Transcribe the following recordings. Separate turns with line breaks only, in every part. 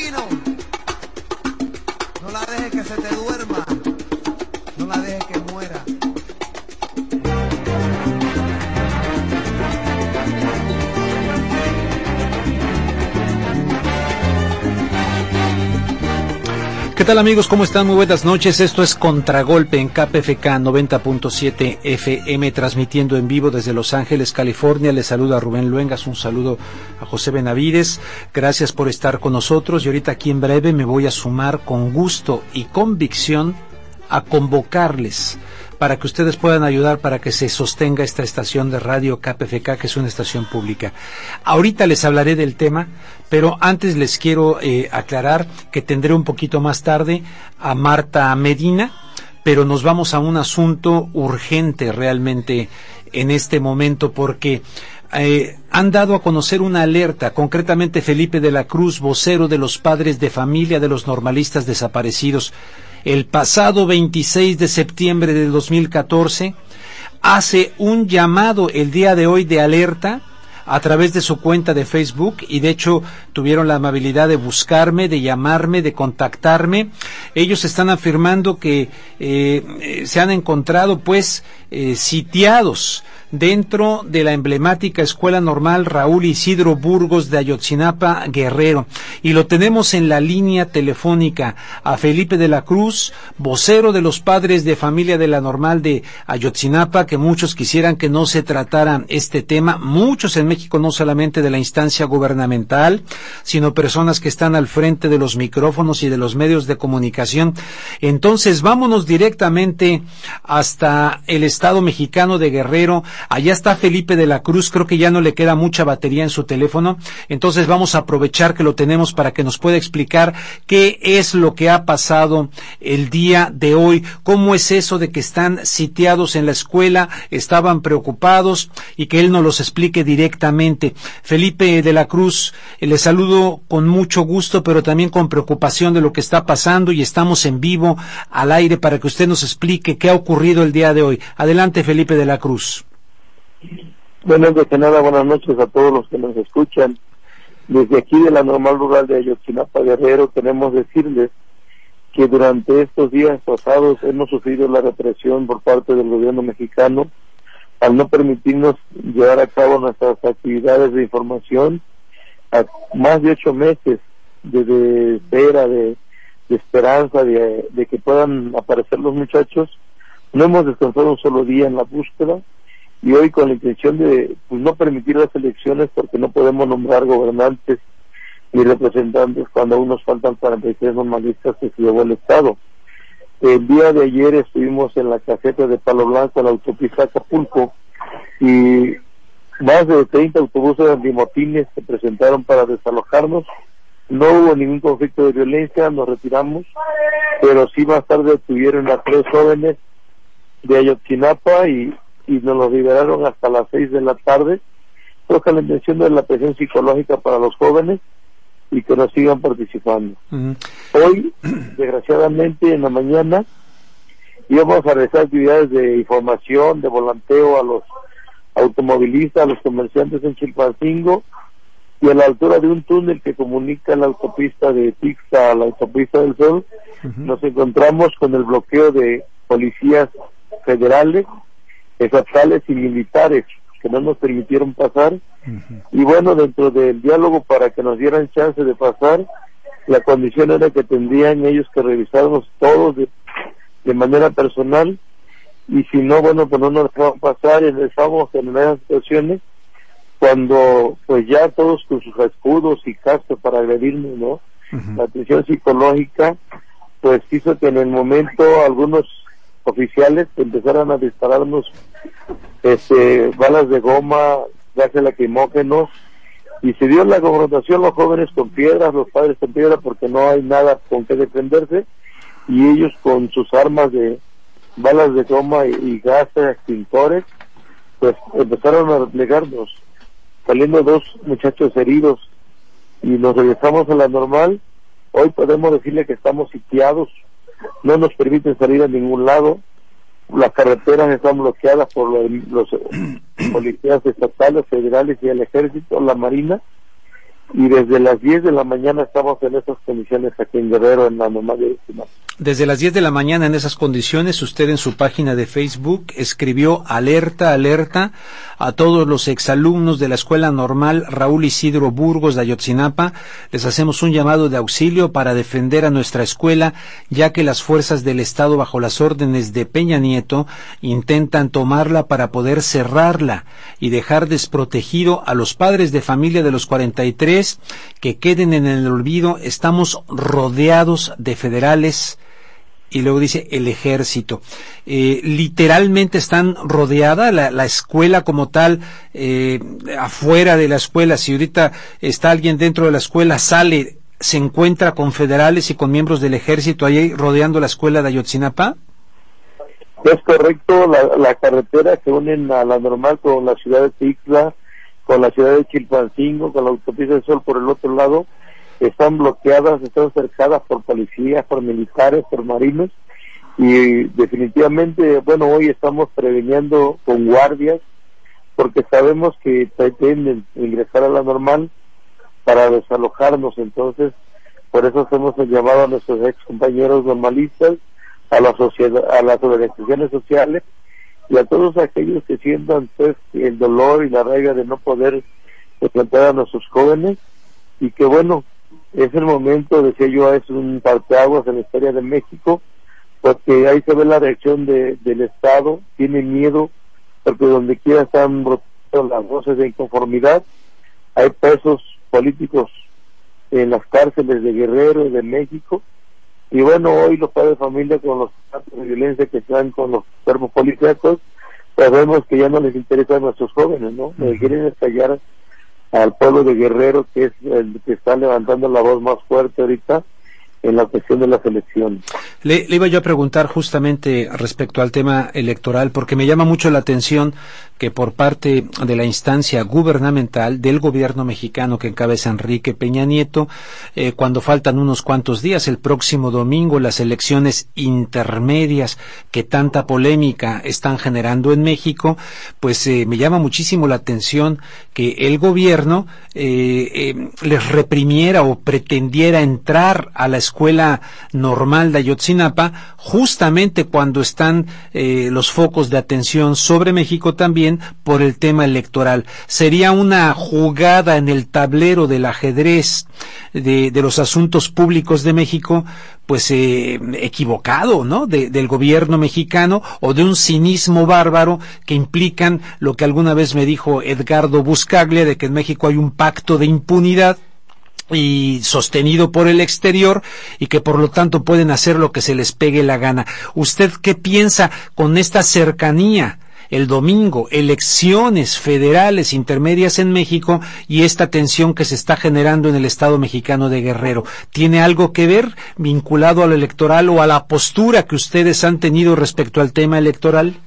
Paulino, no la dejes que se te duerma, no la dejes que muera.
¿Qué tal, amigos? ¿Cómo están? Muy buenas noches. Esto es Contragolpe en KPFK 90.7 FM, transmitiendo en vivo desde Los Ángeles, California. Les saluda Rubén Luengas, un saludo a José Benavides. Gracias por estar con nosotros y ahorita aquí en breve me voy a sumar con gusto y convicción a convocarles para que ustedes puedan ayudar para que se sostenga esta estación de radio KPFK, que es una estación pública. Ahorita les hablaré del tema, pero antes les quiero aclarar que tendré un poquito más tarde a Marta Medina, pero nos vamos a un asunto urgente realmente en este momento, porque han dado a conocer una alerta, concretamente Felipe de la Cruz, vocero de los padres de familia de los normalistas desaparecidos. El pasado 26 de septiembre de 2014 hace un llamado el día de hoy de alerta a través de su cuenta de Facebook, y de hecho tuvieron la amabilidad de buscarme, de llamarme, de contactarme. Ellos están afirmando que se han encontrado sitiados dentro de la emblemática Escuela Normal Raúl Isidro Burgos de Ayotzinapa, Guerrero. Y lo tenemos en la línea telefónica a Felipe de la Cruz, vocero de los padres de familia de la Normal de Ayotzinapa, que muchos quisieran que no se tratara este tema. Muchos en México, no solamente de la instancia gubernamental, sino personas que están al frente de los micrófonos y de los medios de comunicación. Entonces, vámonos directamente hasta el estado mexicano de Guerrero. Allá está Felipe de la Cruz, creo que ya no le queda mucha batería en su teléfono, entonces vamos a aprovechar que lo tenemos para que nos pueda explicar qué es lo que ha pasado el día de hoy, cómo es eso de que están sitiados en la escuela, estaban preocupados, y que él nos los explique directamente. Felipe de la Cruz, le saludo con mucho gusto, pero también con preocupación de lo que está pasando, y estamos en vivo al aire para que usted nos explique qué ha ocurrido el día de hoy. Adelante, Felipe de la Cruz.
Bueno, antes que nada, buenas noches a todos los que nos escuchan. Desde aquí de la Normal Rural de Ayotzinapa, Guerrero, queremos decirles que durante estos días pasados hemos sufrido la represión por parte del gobierno mexicano al no permitirnos llevar a cabo nuestras actividades de información. A más de 8 meses de espera, de esperanza de que puedan aparecer los muchachos, no hemos descansado un solo día en la búsqueda. Y hoy, con la intención de no permitir las elecciones, porque no podemos nombrar gobernantes ni representantes cuando aún nos faltan 43 normalistas que se llevó el Estado. El día de ayer estuvimos en la caseta de Palo Blanco, en la autopista Acapulco, y más de 30 autobuses antimotines se presentaron para desalojarnos. No hubo ningún conflicto de violencia, nos retiramos, pero sí más tarde detuvieron a 3 jóvenes de Ayotzinapa y nos los liberaron hasta las 6 de la tarde. Creo que la intención de la presión psicológica para los jóvenes y que nos sigan participando. Hoy, desgraciadamente, en la mañana íbamos a realizar actividades de información, de volanteo a los automovilistas, a los comerciantes en Chilpancingo, y a la altura de un túnel que comunica la autopista de Tixta a la autopista del Sol, nos encontramos con el bloqueo de policías federales, estatales y militares que no nos permitieron pasar. Y bueno, dentro del diálogo para que nos dieran chance de pasar, la condición era que tendrían ellos que revisarnos todos de manera personal, y si no, bueno, pues no nos dejaban pasar, y estábamos en esas situaciones cuando pues ya todos con sus escudos y cascos para agredirnos, ¿no? La tensión psicológica pues hizo que en el momento algunos oficiales empezaron a dispararnos balas de goma, gases lacrimógenos, y se dio la confrontación, los jóvenes con piedras, los padres con piedras, porque no hay nada con qué defenderse, y ellos con sus armas de balas de goma y gases extintores, pues empezaron a replegarnos, saliendo 2 muchachos heridos, y nos regresamos a la Normal. Hoy podemos decirle que estamos sitiados, no nos permiten salir a ningún lado, las carreteras están bloqueadas por los policías estatales, federales y el ejército, la marina, y desde las 10 de la mañana estamos en esas condiciones aquí en Guerrero, en la normal de Ayotzinapa.
Desde las 10 de la mañana en esas condiciones, usted en su página de Facebook escribió alerta, alerta a todos los exalumnos de la Escuela Normal Raúl Isidro Burgos de Ayotzinapa. Les hacemos un llamado de auxilio para defender a nuestra escuela, ya que las fuerzas del Estado bajo las órdenes de Peña Nieto intentan tomarla para poder cerrarla y dejar desprotegido a los padres de familia de los 43 que queden en el olvido. Estamos rodeados de federales. Y luego dice el ejército. Literalmente están rodeada la escuela como tal, afuera de la escuela. Si ahorita está alguien dentro de la escuela, sale, se encuentra con federales y con miembros del ejército ahí rodeando la escuela de Ayotzinapa.
Es correcto, la carretera que unen a la normal con la ciudad de Tixla, con la ciudad de Chilpancingo, con la autopista del Sol por el otro lado, están bloqueadas, están cercadas por policías, por militares, por marinos, y definitivamente, bueno, hoy estamos previniendo con guardias, porque sabemos que pretenden ingresar a la normal para desalojarnos. Entonces por eso hacemos el llamado a nuestros ex compañeros normalistas, a la sociedad, a las organizaciones sociales y a todos aquellos que sientan pues el dolor y la rabia de no poder enfrentar a nuestros jóvenes, y que bueno, es el momento, decía yo, es un parteaguas en la historia de México, porque ahí se ve la reacción del Estado, tiene miedo, porque donde quiera están brotando las voces de inconformidad. Hay presos políticos en las cárceles de Guerrero y de México, y bueno, hoy los padres de familia con los actos de violencia que están con los cuerpos policíacos, pues vemos que ya no les interesa a nuestros jóvenes, ¿no? Quieren estallar al pueblo de Guerrero, que es el que está levantando la voz más fuerte ahorita en la cuestión de las elecciones.
Le iba yo a preguntar justamente respecto al tema electoral, porque me llama mucho la atención que por parte de la instancia gubernamental del gobierno mexicano que encabeza Enrique Peña Nieto, cuando faltan unos cuantos días, el próximo domingo, las elecciones intermedias que tanta polémica están generando en México, pues me llama muchísimo la atención que el gobierno les reprimiera o pretendiera entrar a la Escuela Normal de Ayotzinapa justamente cuando están los focos de atención sobre México también por el tema electoral. Sería una jugada en el tablero del ajedrez de los asuntos públicos de México, pues equivocado, ¿no? Del gobierno mexicano, o de un cinismo bárbaro que implican lo que alguna vez me dijo Edgardo Buscaglia, de que en México hay un pacto de impunidad y sostenido por el exterior, y que por lo tanto pueden hacer lo que se les pegue la gana. ¿Usted qué piensa con esta cercanía? El domingo, elecciones federales intermedias en México y esta tensión que se está generando en el Estado mexicano de Guerrero. ¿Tiene algo que ver vinculado a lo electoral o a la postura que ustedes han tenido respecto al tema electoral?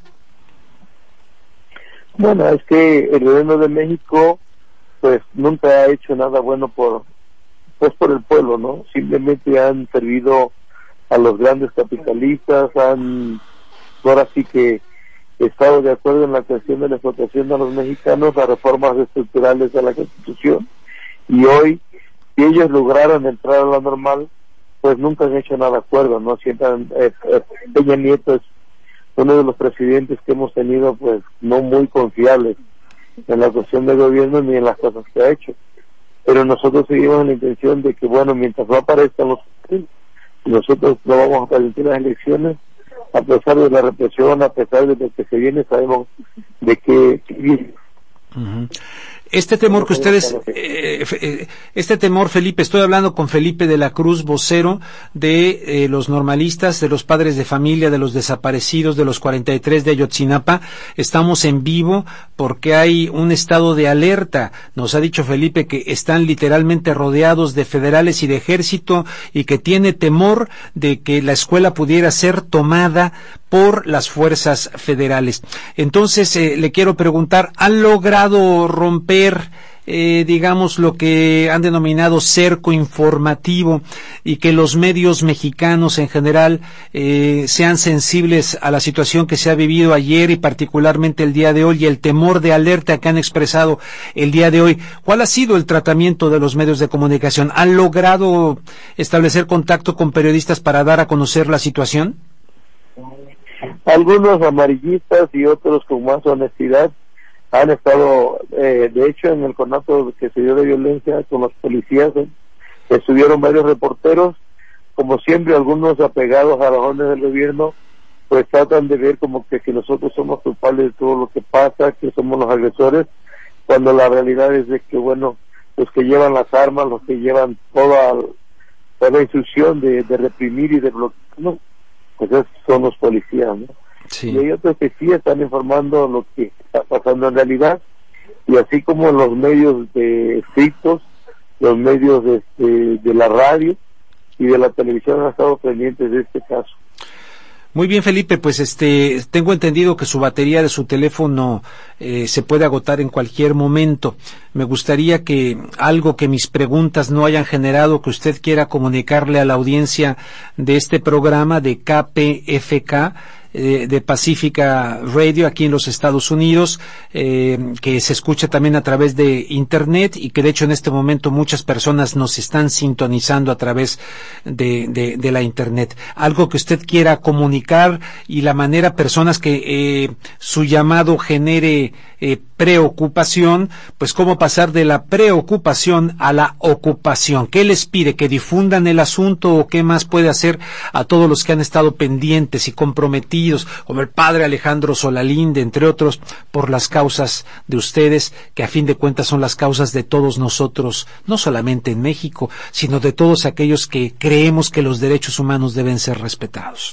Bueno, es que el gobierno de México pues nunca ha hecho nada bueno por el pueblo, ¿no? Simplemente han servido a los grandes capitalistas, ahora sí que estado de acuerdo en la cuestión de la explotación de los mexicanos, a reformas estructurales de la Constitución, y hoy, si ellos lograran entrar a la normal, pues nunca han hecho nada de acuerdo, ¿no? Siempre Peña Nieto es uno de los presidentes que hemos tenido, pues, no muy confiables en la cuestión del gobierno ni en las cosas que ha hecho, pero nosotros seguimos en la intención de que, bueno, mientras no aparezcan los nosotros no vamos a permitir las elecciones, a pesar de la represión, a pesar de lo que se viene, sabemos de que viene.
Este temor que ustedes, este temor, Felipe, estoy hablando con Felipe de la Cruz, vocero de los normalistas, de los padres de familia, de los desaparecidos, de los 43 de Ayotzinapa. Estamos en vivo porque hay un estado de alerta. Nos ha dicho Felipe que están literalmente rodeados de federales y de ejército, y que tiene temor de que la escuela pudiera ser tomada por las fuerzas federales. Entonces, le quiero preguntar, ¿han logrado romper digamos, lo que han denominado cerco informativo y que los medios mexicanos en general sean sensibles a la situación que se ha vivido ayer y particularmente el día de hoy y el temor de alerta que han expresado el día de hoy. ¿Cuál ha sido el tratamiento de los medios de comunicación? ¿Han logrado establecer contacto con periodistas para dar a conocer la situación?
Algunos amarillistas y otros con más honestidad han estado, de hecho, en el conato que se dio de violencia con los policías, estuvieron varios reporteros. Como siempre, algunos apegados a las órdenes del gobierno, pues tratan de ver como que nosotros somos culpables de todo lo que pasa, que somos los agresores, cuando la realidad es de que, bueno, los que llevan las armas, los que llevan toda la instrucción de reprimir y de bloquear, ¿no? Pues esos son los policías, ¿no?
Sí.
Y hay otros que sí están informando lo que está pasando en realidad, y así como los medios escritos, los medios de la radio y de la televisión han estado pendientes de este caso.
Muy bien, Felipe, pues tengo entendido que su batería de su teléfono se puede agotar en cualquier momento. Me gustaría que algo que mis preguntas no hayan generado, que usted quiera comunicarle a la audiencia de este programa de KPFK, de Pacífica Radio aquí en los Estados Unidos, que se escucha también a través de Internet y que de hecho en este momento muchas personas nos están sintonizando a través de la Internet. Algo que usted quiera comunicar y la manera, personas que su llamado genere preocupación, pues cómo pasar de la preocupación a la ocupación. ¿Qué les pide? ¿Que difundan el asunto o qué más puede hacer a todos los que han estado pendientes y comprometidos, como el padre Alejandro Solalinde, entre otros, por las causas de ustedes, que a fin de cuentas son las causas de todos nosotros, no solamente en México, sino de todos aquellos que creemos que los derechos humanos deben ser respetados?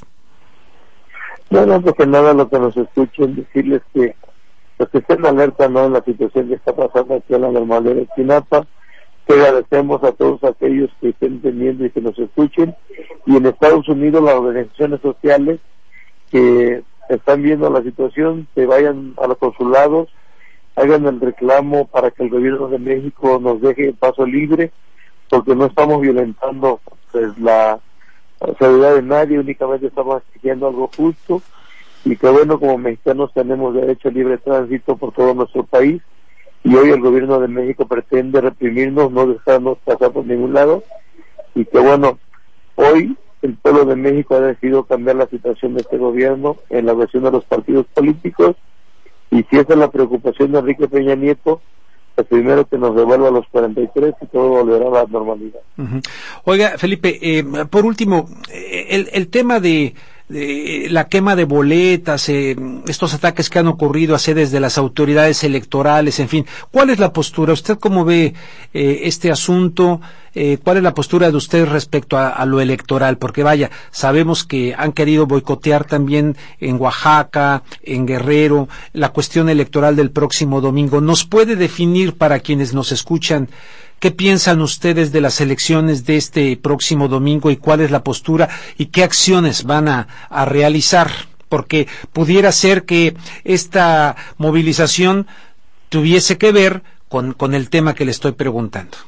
Bueno, porque nada, lo que nos escuchen, decirles que los que estén alerta, ¿no?, en la situación que está pasando aquí en la normalidad de Chinapa, que agradecemos a todos aquellos que estén entendiendo y que nos escuchen, y en Estados Unidos las organizaciones sociales que están viendo la situación, que vayan a los consulados, hagan el reclamo para que el gobierno de México nos deje paso libre, porque no estamos violentando pues la seguridad de nadie, únicamente estamos exigiendo algo justo, y que bueno, como mexicanos tenemos derecho a libre tránsito por todo nuestro país, y hoy el gobierno de México pretende reprimirnos, no dejarnos pasar por ningún lado, y que bueno, hoy el pueblo de México ha decidido cambiar la situación de este gobierno en la versión de los partidos políticos, y si esa es la preocupación de Enrique Peña Nieto, pues primero que nos devuelva a los 43 y todo volverá a la normalidad. Uh-huh.
Oiga, Felipe, por último, el tema de la quema de boletas, estos ataques que han ocurrido a sedes de las autoridades electorales, en fin, ¿cuál es la postura? ¿Usted cómo ve este asunto? ¿Cuál es la postura de usted respecto a lo electoral? Porque vaya, sabemos que han querido boicotear también en Oaxaca, en Guerrero, la cuestión electoral del próximo domingo. ¿Nos puede definir, para quienes nos escuchan, qué piensan ustedes de las elecciones de este próximo domingo y cuál es la postura y qué acciones van a realizar? Porque pudiera ser que esta movilización tuviese que ver con el tema que le estoy preguntando.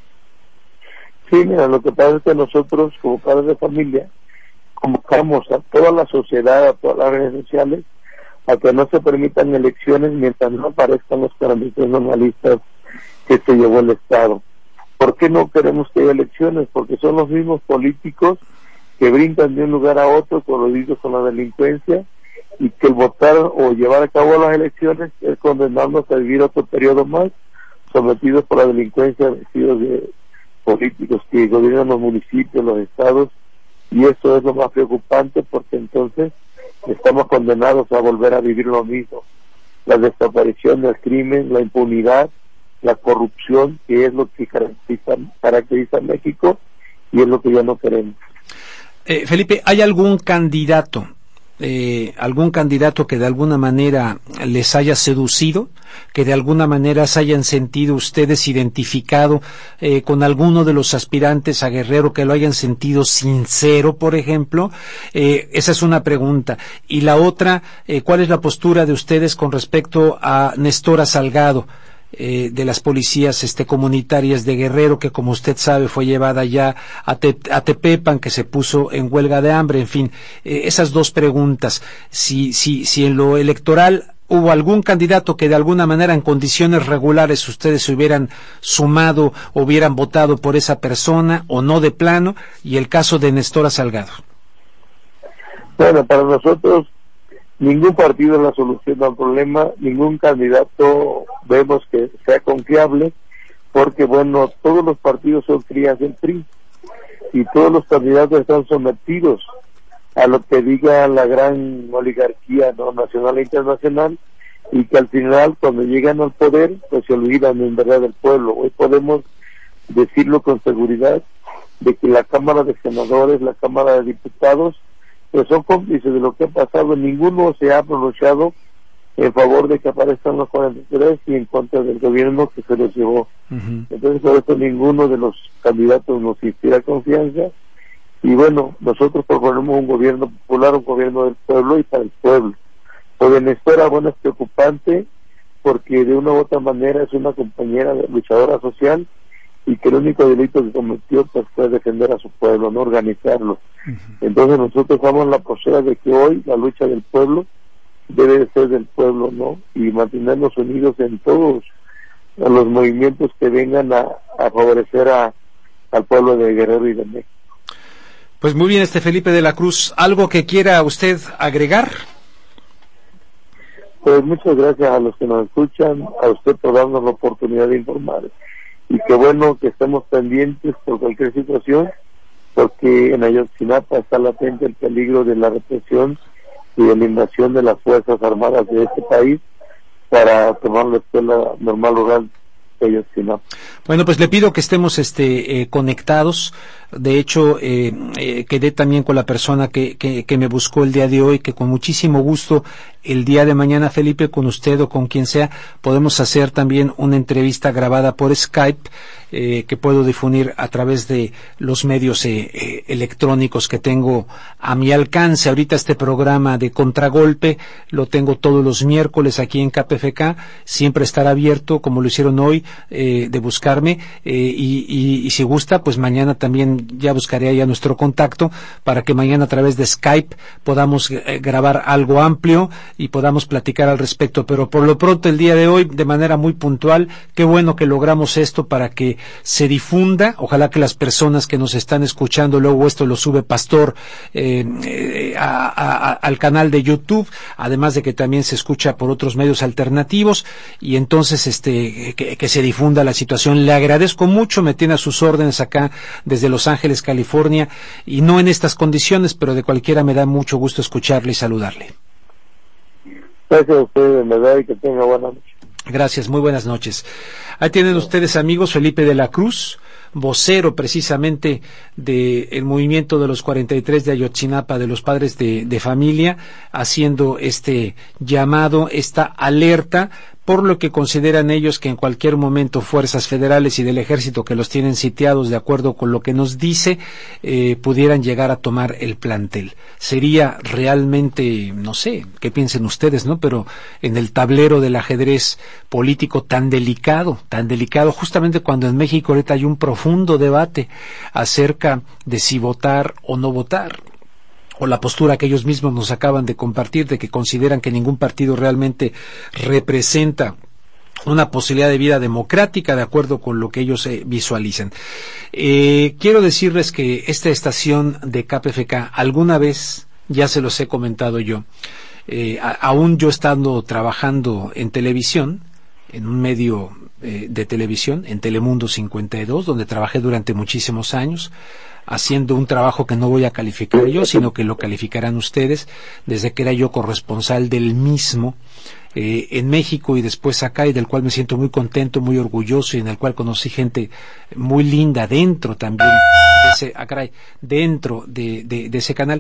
Sí, mira, lo que pasa es que nosotros, como padres de familia, convocamos a toda la sociedad, a todas las redes sociales, a que no se permitan elecciones mientras no aparezcan los parámetros normalistas que se llevó el Estado. ¿Por qué no queremos que haya elecciones? Porque son los mismos políticos que brincan de un lugar a otro coludidos con la delincuencia, y que el votar o llevar a cabo las elecciones es condenarnos a vivir otro periodo más sometidos por la delincuencia, vestidos de políticos que gobiernan los municipios, los estados, y eso es lo más preocupante, porque entonces estamos condenados a volver a vivir lo mismo: la desaparición del crimen, la impunidad, la corrupción, que es lo que caracteriza a México, y es lo que ya no queremos.
Felipe, ¿hay algún candidato que de alguna manera les haya seducido, que de alguna manera se hayan sentido ustedes identificado con alguno de los aspirantes a Guerrero, que lo hayan sentido sincero, por ejemplo? Esa es una pregunta. Y la otra, ¿cuál es la postura de ustedes con respecto a Nestora Salgado? de las policías comunitarias de Guerrero, que como usted sabe fue llevada ya a Tepepan, que se puso en huelga de hambre, en fin, esas dos preguntas. Si en lo electoral hubo algún candidato que de alguna manera en condiciones regulares ustedes se hubieran sumado, hubieran votado por esa persona o no de plano, y el caso de Nestora Salgado.
Bueno, para nosotros ningún partido es la solución al problema, ningún candidato vemos que sea confiable, porque bueno, todos los partidos son crías del PRI y todos los candidatos están sometidos a lo que diga la gran oligarquía, ¿no?, nacional e internacional, y que al final cuando llegan al poder pues se olvidan en verdad del pueblo. Hoy podemos decirlo con seguridad de que la Cámara de Senadores, la Cámara de Diputados pues son cómplices de lo que ha pasado. Ninguno se ha pronunciado en favor de que aparezcan los 43 y en contra del gobierno que se los llevó. Entonces por eso ninguno de los candidatos nos inspira confianza. Y bueno, nosotros proponemos un gobierno popular, un gobierno del pueblo y para el pueblo. Lo de Nestora, bueno, es preocupante porque de una u otra manera es una compañera luchadora social y que el único delito que cometió pues fue defender a su pueblo, no organizarlo. Entonces nosotros damos la postura de que hoy la lucha del pueblo debe de ser del pueblo, ¿no? Y mantenernos unidos en todos los movimientos que vengan a favorecer al pueblo de Guerrero y de México.
Pues muy bien, Felipe de la Cruz, ¿algo que quiera usted agregar?
Pues muchas gracias a los que nos escuchan, a usted por darnos la oportunidad de informar, y qué bueno que estemos pendientes por cualquier situación, porque en Ayotzinapa está latente el peligro de la represión y de la invasión de las Fuerzas Armadas de este país para tomar la escuela normal rural de Ayotzinapa.
Bueno, pues le pido que estemos conectados. De hecho, quedé también con la persona que me buscó el día de hoy, que con muchísimo gusto el día de mañana, Felipe, con usted o con quien sea, podemos hacer también una entrevista grabada por Skype, que puedo difundir a través de los medios electrónicos que tengo a mi alcance. Ahorita este programa de Contragolpe lo tengo todos los miércoles aquí en KPFK, siempre estará abierto, como lo hicieron hoy, de buscarme, y si gusta, pues mañana también ya buscaré ahí a nuestro contacto para que mañana a través de Skype podamos grabar algo amplio y podamos platicar al respecto. Pero por lo pronto el día de hoy, de manera muy puntual, qué bueno que logramos esto para que se difunda. Ojalá que las personas que nos están escuchando, luego esto lo sube Pastor al canal de YouTube, además de que también se escucha por otros medios alternativos, y entonces que se difunda la situación. Le agradezco mucho, me tiene a sus órdenes acá desde Los Ángeles, California, y no en estas condiciones, pero de cualquiera me da mucho gusto escucharle y saludarle.
Gracias a ustedes, de verdad, y que tenga buena noche.
Gracias, muy buenas noches. Ahí tienen ustedes, amigos, Felipe de la Cruz, vocero precisamente del movimiento de los 43 de Ayotzinapa, de los padres de familia, haciendo este llamado, esta alerta, por lo que consideran ellos que en cualquier momento fuerzas federales y del ejército que los tienen sitiados, de acuerdo con lo que nos dice, pudieran llegar a tomar el plantel. Sería realmente, no sé, qué piensen ustedes, ¿no? Pero en el tablero del ajedrez político tan delicado, justamente cuando en México ahorita hay un profundo debate acerca de si votar o no votar, o la postura que ellos mismos nos acaban de compartir de que consideran que ningún partido realmente representa una posibilidad de vida democrática de acuerdo con lo que ellos visualizan. Quiero decirles que esta estación de KPFK, alguna vez ya se los he comentado yo, aún yo estando trabajando en televisión, en un medio de televisión, en Telemundo 52, donde trabajé durante muchísimos años, haciendo un trabajo que no voy a calificar yo, sino que lo calificarán ustedes, desde que era yo corresponsal del mismo en México y después acá, y del cual me siento muy contento, muy orgulloso, y en el cual conocí gente muy linda dentro también dentro de ese canal.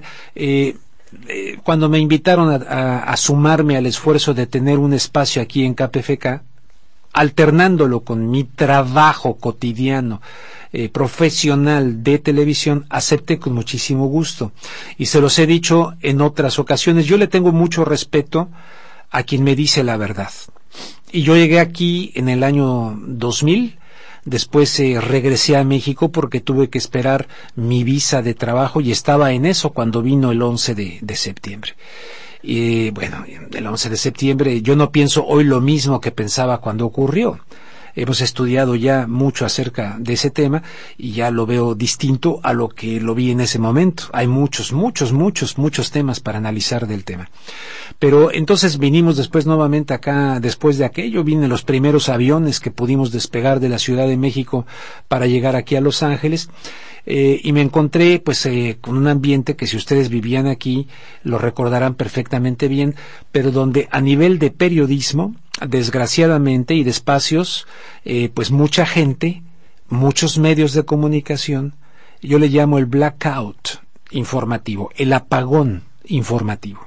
Cuando me invitaron a sumarme al esfuerzo de tener un espacio aquí en KPFK, alternándolo con mi trabajo cotidiano profesional de televisión, acepté con muchísimo gusto, y se los he dicho en otras ocasiones. Yo le tengo mucho respeto a quien me dice la verdad, Y yo llegué aquí en el año 2000. Después regresé a México porque tuve que esperar mi visa de trabajo y estaba en eso cuando vino el 11 de septiembre. Y bueno, el 11 de septiembre yo no pienso hoy lo mismo que pensaba cuando ocurrió. Hemos estudiado ya mucho acerca de ese tema y ya lo veo distinto a lo que lo vi en ese momento. Hay muchos temas para analizar del tema. Pero entonces vinimos después nuevamente acá, después de aquello, vienen los primeros aviones que pudimos despegar de la Ciudad de México para llegar aquí a Los Ángeles. Y me encontré pues con un ambiente que si ustedes vivían aquí lo recordarán perfectamente bien, pero donde a nivel de periodismo, desgraciadamente y de espacios, pues mucha gente, muchos medios de comunicación, yo le llamo el blackout informativo, el apagón informativo.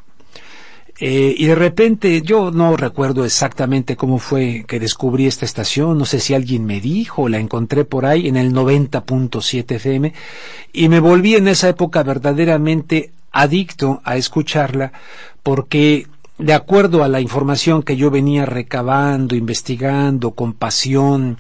Y de repente, yo no recuerdo exactamente cómo fue que descubrí esta estación, no sé si alguien me dijo, la encontré por ahí en el 90.7 FM, y me volví en esa época verdaderamente adicto a escucharla, porque de acuerdo a la información que yo venía recabando, investigando, con pasión,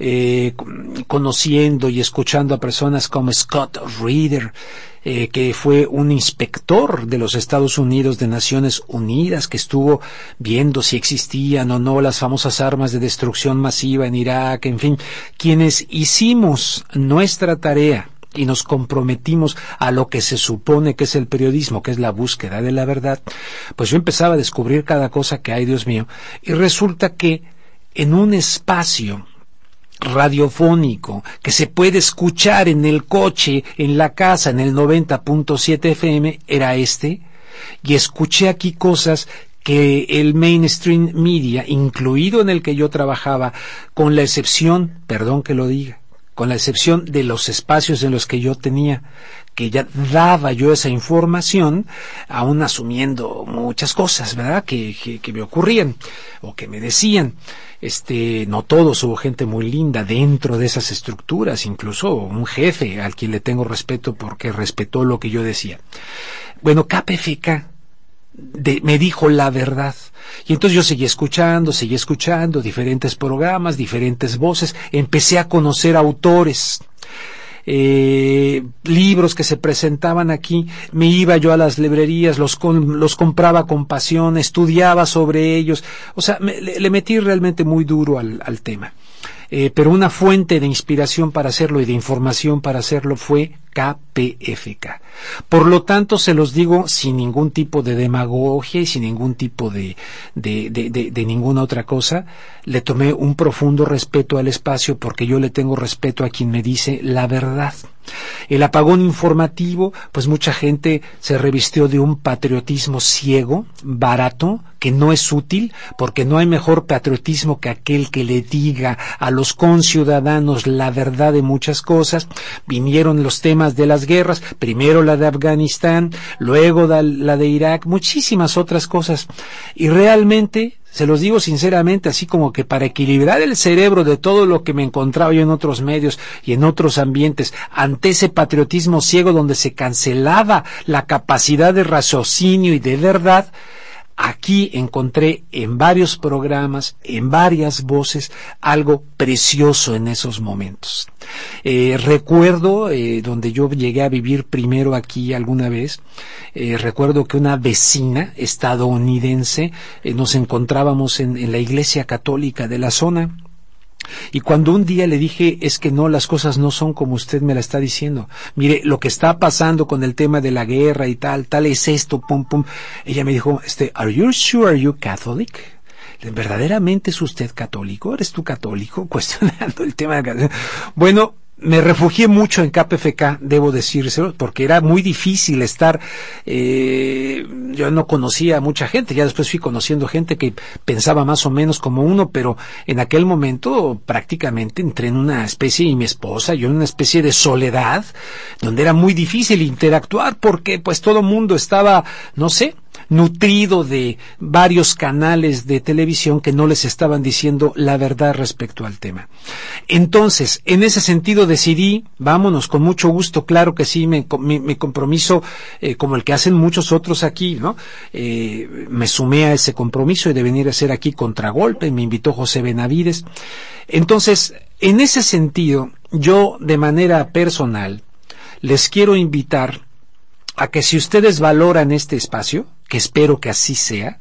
conociendo y escuchando a personas como Scott Reeder, que fue un inspector de los Estados Unidos, de Naciones Unidas, que estuvo viendo si existían o no las famosas armas de destrucción masiva en Irak, en fin, quienes hicimos nuestra tarea y nos comprometimos a lo que se supone que es el periodismo, que es la búsqueda de la verdad, pues yo empezaba a descubrir cada cosa que hay, Dios mío, y resulta que en un espacio radiofónico que se puede escuchar en el coche, en la casa, en el 90.7 FM, era este, y escuché aquí cosas que el mainstream media, incluido en el que yo trabajaba, con la excepción, perdón que lo diga, con la excepción de los espacios en los que yo tenía, que ya daba yo esa información, aún asumiendo muchas cosas, ¿verdad?, que me ocurrían, o que me decían. No todos, hubo gente muy linda dentro de esas estructuras, incluso un jefe al quien le tengo respeto porque respetó lo que yo decía. Bueno, KPFK me dijo la verdad. Y entonces yo seguí escuchando diferentes programas, diferentes voces, empecé a conocer autores, libros que se presentaban aquí, me iba yo a las librerías, los compraba con pasión, estudiaba sobre ellos, o sea, le metí realmente muy duro al tema. Pero una fuente de inspiración para hacerlo y de información para hacerlo fue KPFK. Por lo tanto, se los digo sin ningún tipo de demagogia y sin ningún tipo de ninguna otra cosa. Le tomé un profundo respeto al espacio porque yo le tengo respeto a quien me dice la verdad. El apagón informativo, pues mucha gente se revistió de un patriotismo ciego, barato, que no es útil, porque no hay mejor patriotismo que aquel que le diga a los conciudadanos la verdad de muchas cosas. Vinieron los temas de las guerras, primero la de Afganistán, luego la de Irak, muchísimas otras cosas, y realmente, se los digo sinceramente, así como que para equilibrar el cerebro de todo lo que me encontraba yo en otros medios y en otros ambientes, ante ese patriotismo ciego donde se cancelaba la capacidad de raciocinio y de verdad, aquí encontré en varios programas, en varias voces, algo precioso en esos momentos. Recuerdo, donde yo llegué a vivir primero aquí alguna vez, recuerdo que una vecina estadounidense, nos encontrábamos en la iglesia católica de la zona. Y cuando un día le dije, es que no, las cosas no son como usted me la está diciendo. Mire, lo que está pasando con el tema de la guerra y tal es esto, pum, pum. Ella me dijo, ¿Are you sure you Catholic? ¿Verdaderamente es usted católico? ¿Eres tú católico? Cuestionando el tema de la... Bueno, me refugié mucho en KPFK, debo decírselo, porque era muy difícil estar, yo no conocía a mucha gente, ya después fui conociendo gente que pensaba más o menos como uno, pero en aquel momento prácticamente entré en una especie, y mi esposa, yo en una especie de soledad, donde era muy difícil interactuar, porque pues todo mundo estaba, no sé, nutrido de varios canales de televisión que no les estaban diciendo la verdad respecto al tema. Entonces, en ese sentido decidí, vámonos, con mucho gusto, claro que sí, mi compromiso, como el que hacen muchos otros aquí, ¿no? Me sumé a ese compromiso y de venir a ser aquí Contragolpe, me invitó José Benavides. Entonces, en ese sentido, yo de manera personal les quiero invitar a que si ustedes valoran este espacio, que espero que así sea,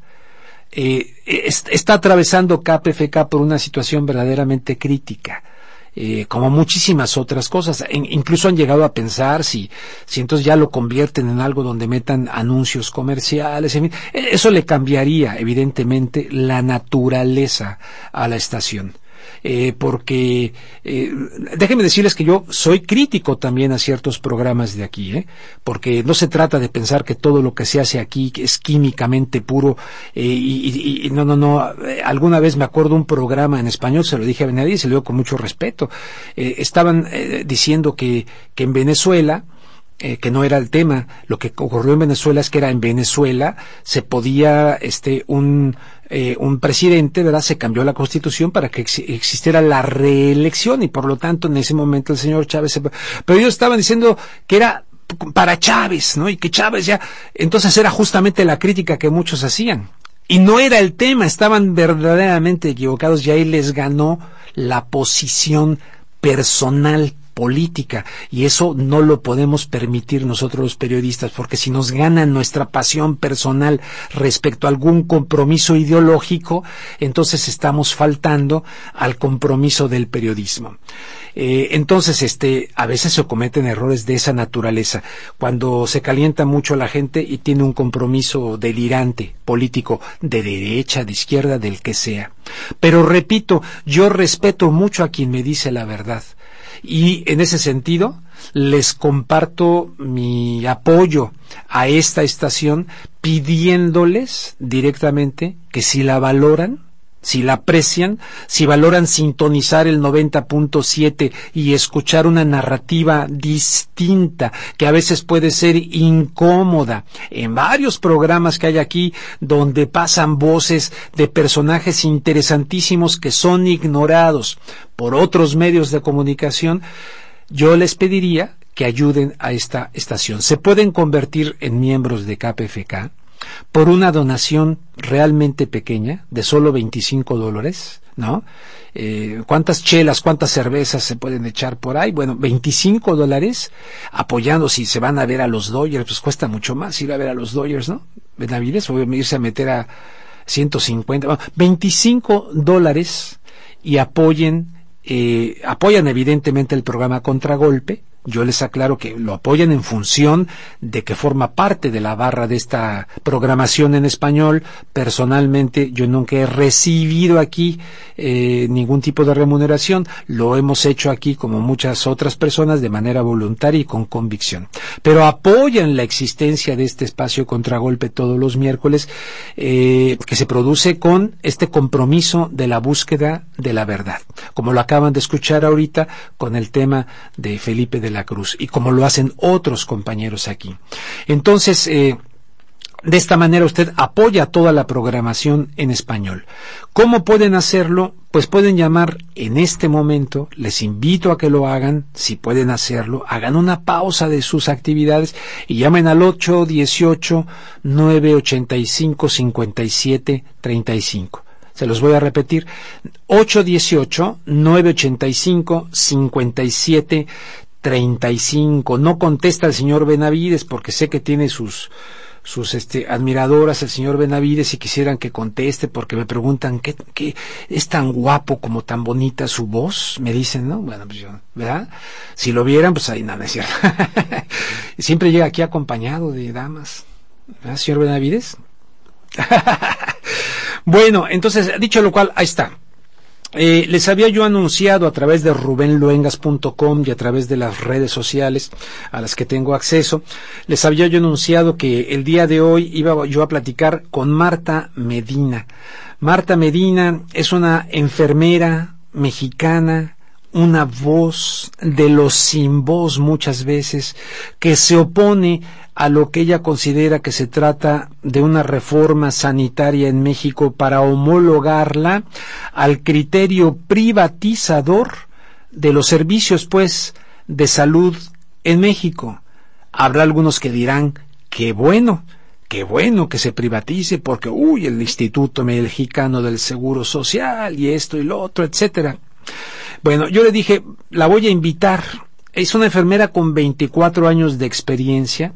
está atravesando KPFK por una situación verdaderamente crítica, como muchísimas otras cosas. Incluso han llegado a pensar si entonces ya lo convierten en algo donde metan anuncios comerciales. Eso le cambiaría evidentemente la naturaleza a la estación. Porque déjenme decirles que yo soy crítico también a ciertos programas de aquí, porque no se trata de pensar que todo lo que se hace aquí es químicamente puro, y no, alguna vez me acuerdo un programa en español, se lo dije a Benavides y se lo digo con mucho respeto, estaban diciendo que en Venezuela, que no era el tema, lo que ocurrió en Venezuela es que en Venezuela se podía, un presidente, ¿verdad? Se cambió la constitución para que existiera la reelección y por lo tanto en ese momento el señor Chávez pero ellos estaban diciendo que era para Chávez, ¿no? Y que Chávez ya, entonces era justamente la crítica que muchos hacían. Y no era el tema, estaban verdaderamente equivocados y ahí les ganó la posición personal política, y eso no lo podemos permitir nosotros los periodistas, porque si nos ganan nuestra pasión personal respecto a algún compromiso ideológico, entonces estamos faltando al compromiso del periodismo. Entonces, a veces se cometen errores de esa naturaleza, cuando se calienta mucho la gente y tiene un compromiso delirante, político, de derecha, de izquierda, del que sea. Pero repito, yo respeto mucho a quien me dice la verdad. Y en ese sentido, les comparto mi apoyo a esta estación pidiéndoles directamente que si la valoran, si la aprecian, si valoran sintonizar el 90.7 y escuchar una narrativa distinta, que a veces puede ser incómoda, en varios programas que hay aquí donde pasan voces de personajes interesantísimos que son ignorados por otros medios de comunicación, yo les pediría que ayuden a esta estación. Se pueden convertir en miembros de KPFK por una donación realmente pequeña, de solo $25, ¿no? ¿Cuántas chelas, cuántas cervezas se pueden echar por ahí? Bueno, $25, apoyando, si se van a ver a los Dodgers, pues cuesta mucho más ir a ver a los Dodgers, ¿no? Benavides, o irse a meter a 150, bueno, $25, y apoyan evidentemente el programa Contragolpe. Yo les aclaro que lo apoyan en función de que forma parte de la barra de esta programación en español. Personalmente, yo nunca he recibido aquí ningún tipo de remuneración. Lo hemos hecho aquí, como muchas otras personas, de manera voluntaria y con convicción. Pero apoyan la existencia de este espacio Contragolpe todos los miércoles, que se produce con este compromiso de la búsqueda de la verdad, como lo acaban de escuchar ahorita con el tema de Felipe de la Cruz, y como lo hacen otros compañeros aquí. Entonces, de esta manera usted apoya toda la programación en español. ¿Cómo pueden hacerlo? Pues pueden llamar en este momento, les invito a que lo hagan, si pueden hacerlo, hagan una pausa de sus actividades y llamen al 818-985-5735. Se los voy a repetir, 818-985-5735. No contesta el señor Benavides porque sé que tiene sus admiradoras el señor Benavides y quisieran que conteste porque me preguntan ¿qué es tan guapo como tan bonita su voz? Me dicen, ¿no? Bueno, pues yo, ¿verdad? Si lo vieran, pues ahí nada, es cierto. Siempre llega aquí acompañado de damas, ¿verdad, señor Benavides? Bueno, entonces, dicho lo cual, ahí está. Les había yo anunciado a través de rubenluengas.com y a través de las redes sociales a las que tengo acceso, les había yo anunciado que el día de hoy iba yo a platicar con Marta Medina. Marta Medina es una enfermera mexicana una voz de los sin voz muchas veces, que se opone a lo que ella considera que se trata de una reforma sanitaria en México para homologarla al criterio privatizador de los servicios, pues, de salud en México. Habrá algunos que dirán, qué bueno que se privatice porque, el Instituto Mexicano del Seguro Social y esto y lo otro, etcétera. Bueno, yo le dije, la voy a invitar. Es una enfermera con 24 años de experiencia,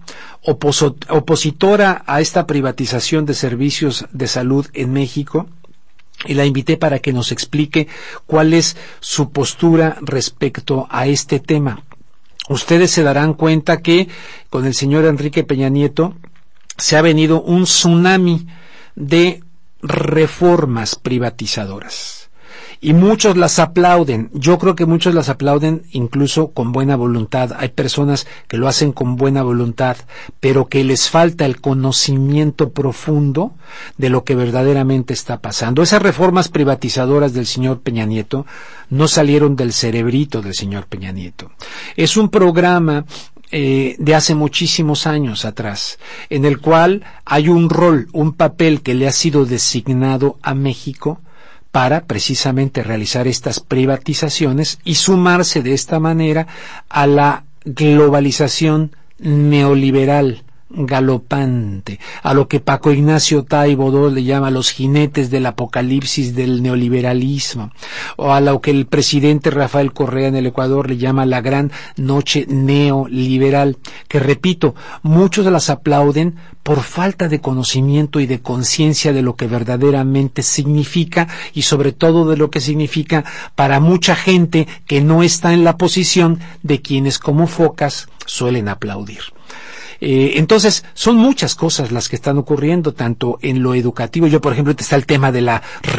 opositora a esta privatización de servicios de salud en México, y la invité para que nos explique cuál es su postura respecto a este tema. Ustedes se darán cuenta que con el señor Enrique Peña Nieto se ha venido un tsunami de reformas privatizadoras. Y muchos las aplauden. Yo creo que muchos las aplauden incluso con buena voluntad. Hay personas que lo hacen con buena voluntad, pero que les falta el conocimiento profundo de lo que verdaderamente está pasando. Esas reformas privatizadoras del señor Peña Nieto no salieron del cerebrito del señor Peña Nieto. Es un programa de hace muchísimos años atrás, en el cual hay un rol, un papel que le ha sido designado a México para precisamente realizar estas privatizaciones y sumarse de esta manera a la globalización neoliberal galopante, a lo que Paco Ignacio Taibo le llama los jinetes del apocalipsis del neoliberalismo, o a lo que el presidente Rafael Correa en el Ecuador le llama la gran noche neoliberal, que repito, muchos las aplauden por falta de conocimiento y de conciencia de lo que verdaderamente significa, y sobre todo de lo que significa para mucha gente que no está en la posición de quienes como focas suelen aplaudir. Entonces, son muchas cosas las que están ocurriendo, tanto en lo educativo. Yo, por ejemplo, está el tema de la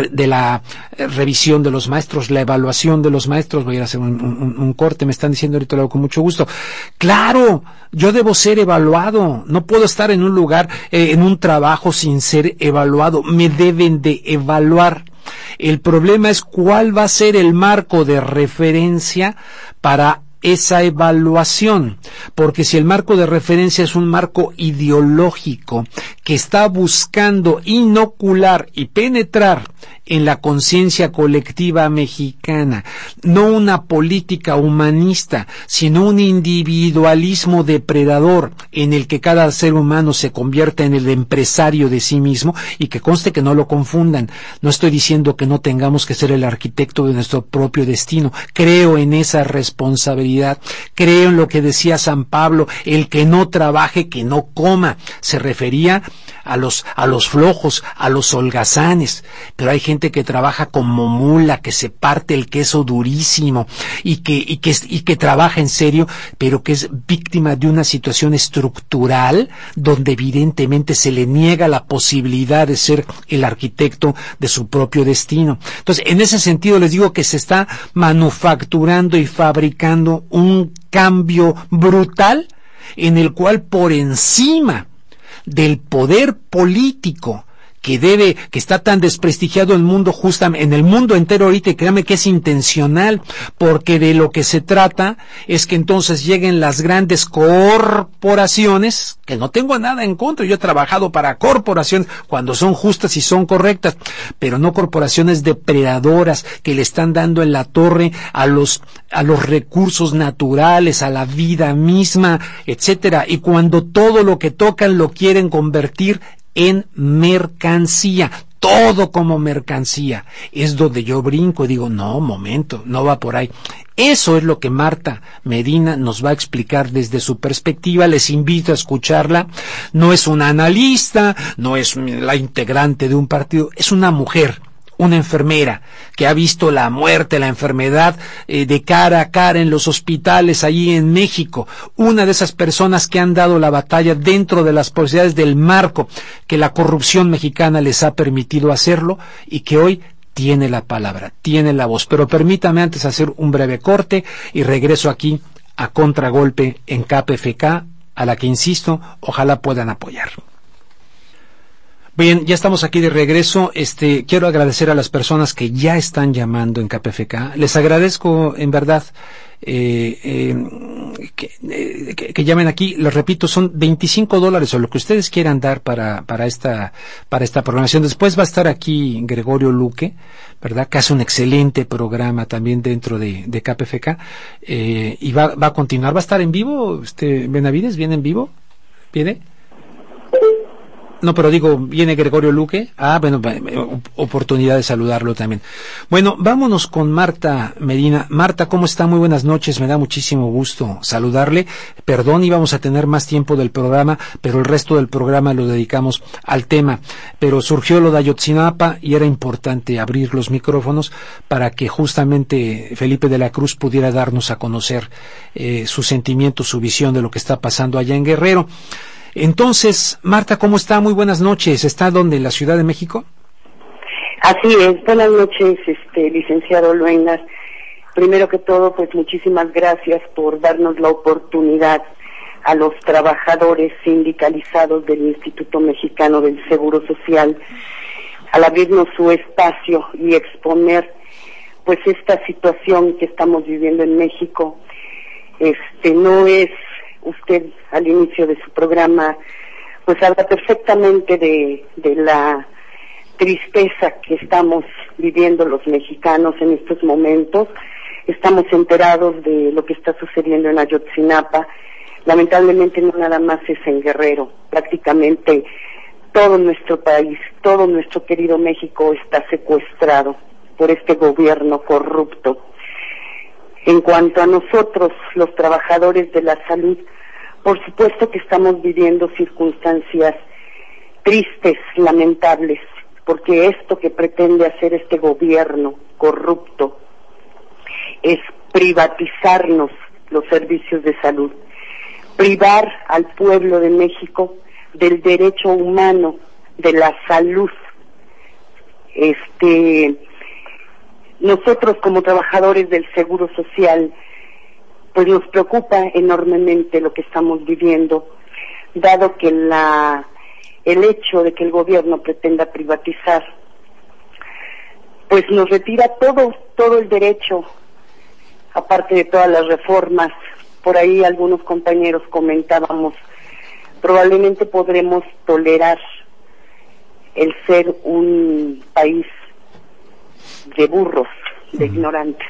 revisión de los maestros, la evaluación de los maestros. Voy a ir a hacer un corte, me están diciendo ahorita, lo hago con mucho gusto. ¡Claro! Yo debo ser evaluado. No puedo estar en un lugar, en un trabajo sin ser evaluado. Me deben de evaluar. El problema es cuál va a ser el marco de referencia para esa evaluación, porque si el marco de referencia es un marco ideológico que está buscando inocular y penetrar en la conciencia colectiva mexicana, no una política humanista, sino un individualismo depredador en el que cada ser humano se convierta en el empresario de sí mismo, y que conste que no lo confundan, no estoy diciendo que no tengamos que ser el arquitecto de nuestro propio destino, creo en esa responsabilidad, creo en lo que decía San Pablo, el que no trabaje, que no coma, se refería a los flojos, a los holgazanes, pero hay gente que trabaja como mula, que se parte el queso durísimo y que trabaja en serio, pero que es víctima de una situación estructural donde evidentemente se le niega la posibilidad de ser el arquitecto de su propio destino. Entonces, en ese sentido les digo que se está manufacturando y fabricando un cambio brutal en el cual, por encima del poder político que está tan desprestigiado en el mundo entero ahorita, y créame que es intencional, porque de lo que se trata es que entonces lleguen las grandes corporaciones, que no tengo nada en contra, yo he trabajado para corporaciones cuando son justas y son correctas, pero no corporaciones depredadoras que le están dando en la torre a los recursos naturales, a la vida misma, etcétera, y cuando todo lo que tocan lo quieren convertir en mercancía, todo como mercancía, es donde yo brinco y digo, no, momento, no va por ahí. Eso es lo que Marta Medina nos va a explicar desde su perspectiva. Les invito a escucharla. No es una analista, no es la integrante de un partido, es una mujer, una enfermera que ha visto la muerte, la enfermedad de cara a cara en los hospitales allí en México, una de esas personas que han dado la batalla dentro de las posibilidades del marco que la corrupción mexicana les ha permitido hacerlo, y que hoy tiene la palabra, tiene la voz. Pero permítame antes hacer un breve corte y regreso aquí a Contragolpe en KPFK, a la que, insisto, ojalá puedan apoyar. Bien, ya estamos aquí de regreso. Quiero agradecer a las personas que ya están llamando en KPFK. Les agradezco, en verdad, que llamen aquí. Les repito, son $25 o lo que ustedes quieran dar para esta programación. Después va a estar aquí Gregorio Luque, ¿verdad? Que hace un excelente programa también dentro de KPFK, y va a continuar. ¿Va a estar en vivo? Benavides, ¿viene en vivo? ¿Viene? No, pero digo, ¿viene Gregorio Luque? Bueno, oportunidad de saludarlo también. Bueno, vámonos con Marta Medina. Marta, ¿cómo está? Muy buenas noches, me da muchísimo gusto saludarle. Perdón, íbamos a tener más tiempo del programa, pero el resto del programa lo dedicamos al tema. Pero surgió lo de Ayotzinapa y era importante abrir los micrófonos para que justamente Felipe de la Cruz pudiera darnos a conocer su sentimiento, su visión de lo que está pasando allá en Guerrero. Entonces, Marta, ¿cómo está? Muy buenas noches. ¿Está dónde? ¿En la Ciudad de México?
Así es. Buenas noches, licenciado Luengas. Primero que todo, pues muchísimas gracias por darnos la oportunidad a los trabajadores sindicalizados del Instituto Mexicano del Seguro Social al abrirnos su espacio y exponer pues esta situación que estamos viviendo en México. No es usted al inicio de su programa pues habla perfectamente de la tristeza que estamos viviendo los mexicanos en estos momentos. Estamos enterados de lo que está sucediendo en Ayotzinapa. Lamentablemente no nada más es en Guerrero, prácticamente todo nuestro país, todo nuestro querido México está secuestrado por este gobierno corrupto. En cuanto a nosotros, los trabajadores de la salud, por supuesto que estamos viviendo circunstancias tristes, lamentables, porque esto que pretende hacer este gobierno corrupto es privatizarnos los servicios de salud, privar al pueblo de México del derecho humano de la salud. Nosotros como trabajadores del Seguro Social, pues nos preocupa enormemente lo que estamos viviendo, dado que el hecho de que el gobierno pretenda privatizar, pues nos retira todo el derecho, aparte de todas las reformas. Por ahí algunos compañeros comentábamos, probablemente podremos tolerar el ser un país de burros, de ignorantes.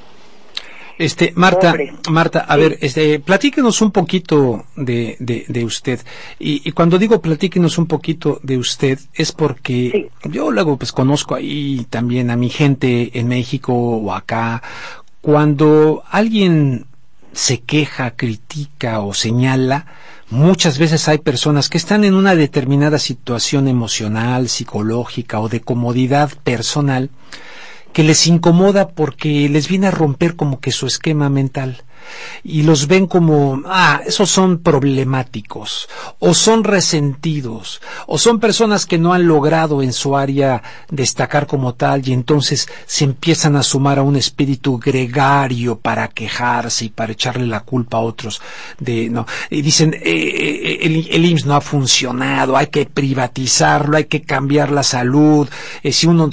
Marta, a ver, platíquenos un poquito de usted. Y cuando digo platíquenos un poquito de usted, es porque yo luego pues conozco ahí también a mi gente en México o acá. Cuando alguien se queja, critica o señala, muchas veces hay personas que están en una determinada situación emocional, psicológica o de comodidad personal que les incomoda porque les viene a romper como que su esquema mental y los ven como, esos son problemáticos, o son resentidos, o son personas que no han logrado en su área destacar como tal, y entonces se empiezan a sumar a un espíritu gregario para quejarse y para echarle la culpa a otros y dicen, el IMSS no ha funcionado, hay que privatizarlo, hay que cambiar la salud, si uno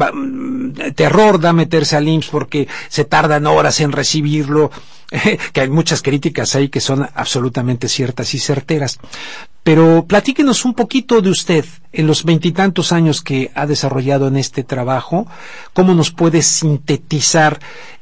terror da meterse al IMSS porque se tardan horas en recibirlo, que hay muchas críticas ahí que son absolutamente ciertas y certeras. Pero platíquenos un poquito de usted, en los 20 y tantos años que ha desarrollado en este trabajo, cómo nos puede sintetizar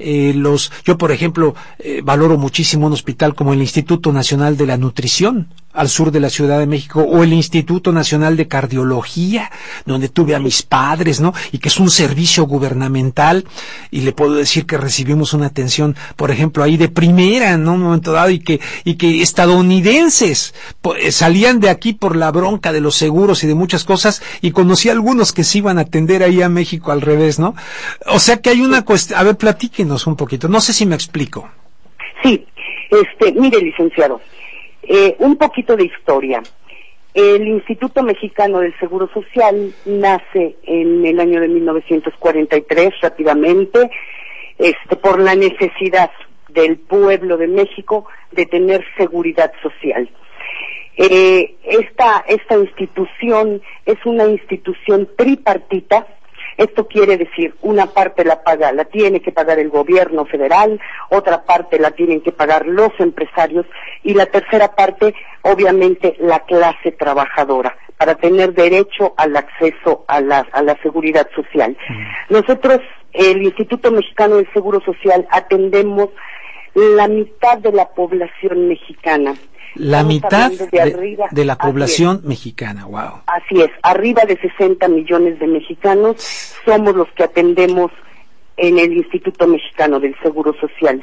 yo por ejemplo valoro muchísimo un hospital como el Instituto Nacional de la Nutrición, al sur de la Ciudad de México, o el Instituto Nacional de Cardiología, donde tuve a mis padres, ¿no? Y que es un servicio gubernamental, y le puedo decir que recibimos una atención, por ejemplo, ahí de primera, ¿no? Un momento dado, y que estadounidenses salían de aquí por la bronca de los seguros y de muchas cosas, y conocí a algunos que se iban a atender ahí a México al revés, ¿no? O sea que hay una cuestión, a ver, platíquenos un poquito, no sé si me explico.
Sí, mire, licenciado, un poquito de historia. El Instituto Mexicano del Seguro Social nace en el año de 1943, rápidamente, por la necesidad del pueblo de México de tener seguridad social. Esta institución es una institución tripartita. Esto quiere decir, una parte la tiene que pagar el gobierno federal, otra parte la tienen que pagar los empresarios y la tercera parte, obviamente, la clase trabajadora, para tener derecho al acceso a la seguridad social. Nosotros, el Instituto Mexicano del Seguro Social, atendemos la mitad de la población mexicana.
La
Estamos
mitad de la
así
población mexicana, wow.
Así es, arriba de 60 millones de mexicanos somos los que atendemos en el Instituto Mexicano del Seguro Social.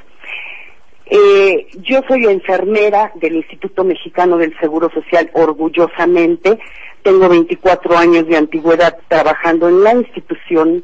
Yo soy enfermera del Instituto Mexicano del Seguro Social, orgullosamente. Tengo 24 años de antigüedad trabajando en la institución.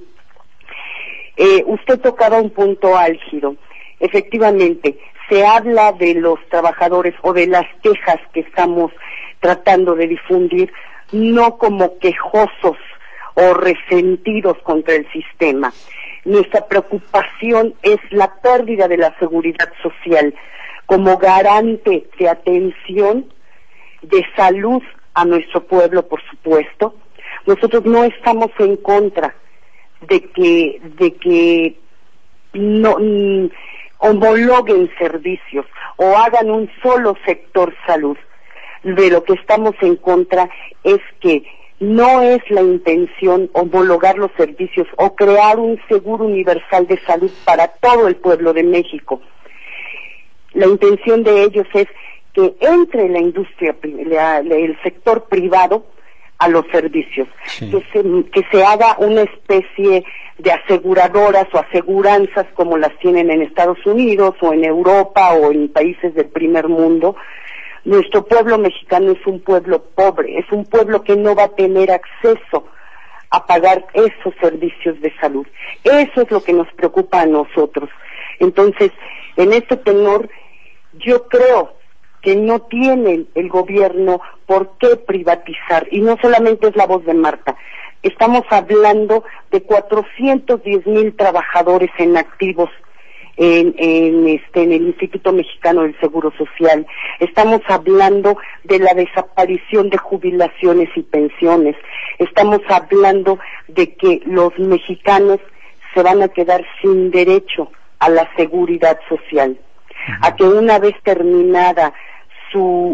Usted tocaba un punto álgido. Efectivamente, se habla de los trabajadores o de las quejas que estamos tratando de difundir, no como quejosos o resentidos contra el sistema. Nuestra preocupación es la pérdida de la seguridad social como garante de atención, de salud a nuestro pueblo, por supuesto. Nosotros no estamos en contra de que no homologuen servicios o hagan un solo sector salud. De lo que estamos en contra es que no es la intención homologar los servicios o crear un seguro universal de salud para todo el pueblo de México. La intención de ellos es que entre la industria, el sector privado a los servicios, sí. que se haga una especie de aseguradoras o aseguranzas como las tienen en Estados Unidos o en Europa o en países del primer mundo. Nuestro pueblo mexicano es un pueblo pobre, es un pueblo que no va a tener acceso a pagar esos servicios de salud. Eso es lo que nos preocupa a nosotros. Entonces, en este tenor, yo creo que no tiene el gobierno por qué privatizar, y no solamente es la voz de Marta. Estamos hablando de 410,000 trabajadores en activos en el Instituto Mexicano del Seguro Social. Estamos hablando de la desaparición de jubilaciones y pensiones. Estamos hablando de que los mexicanos se van a quedar sin derecho a la seguridad social, a que una vez terminada su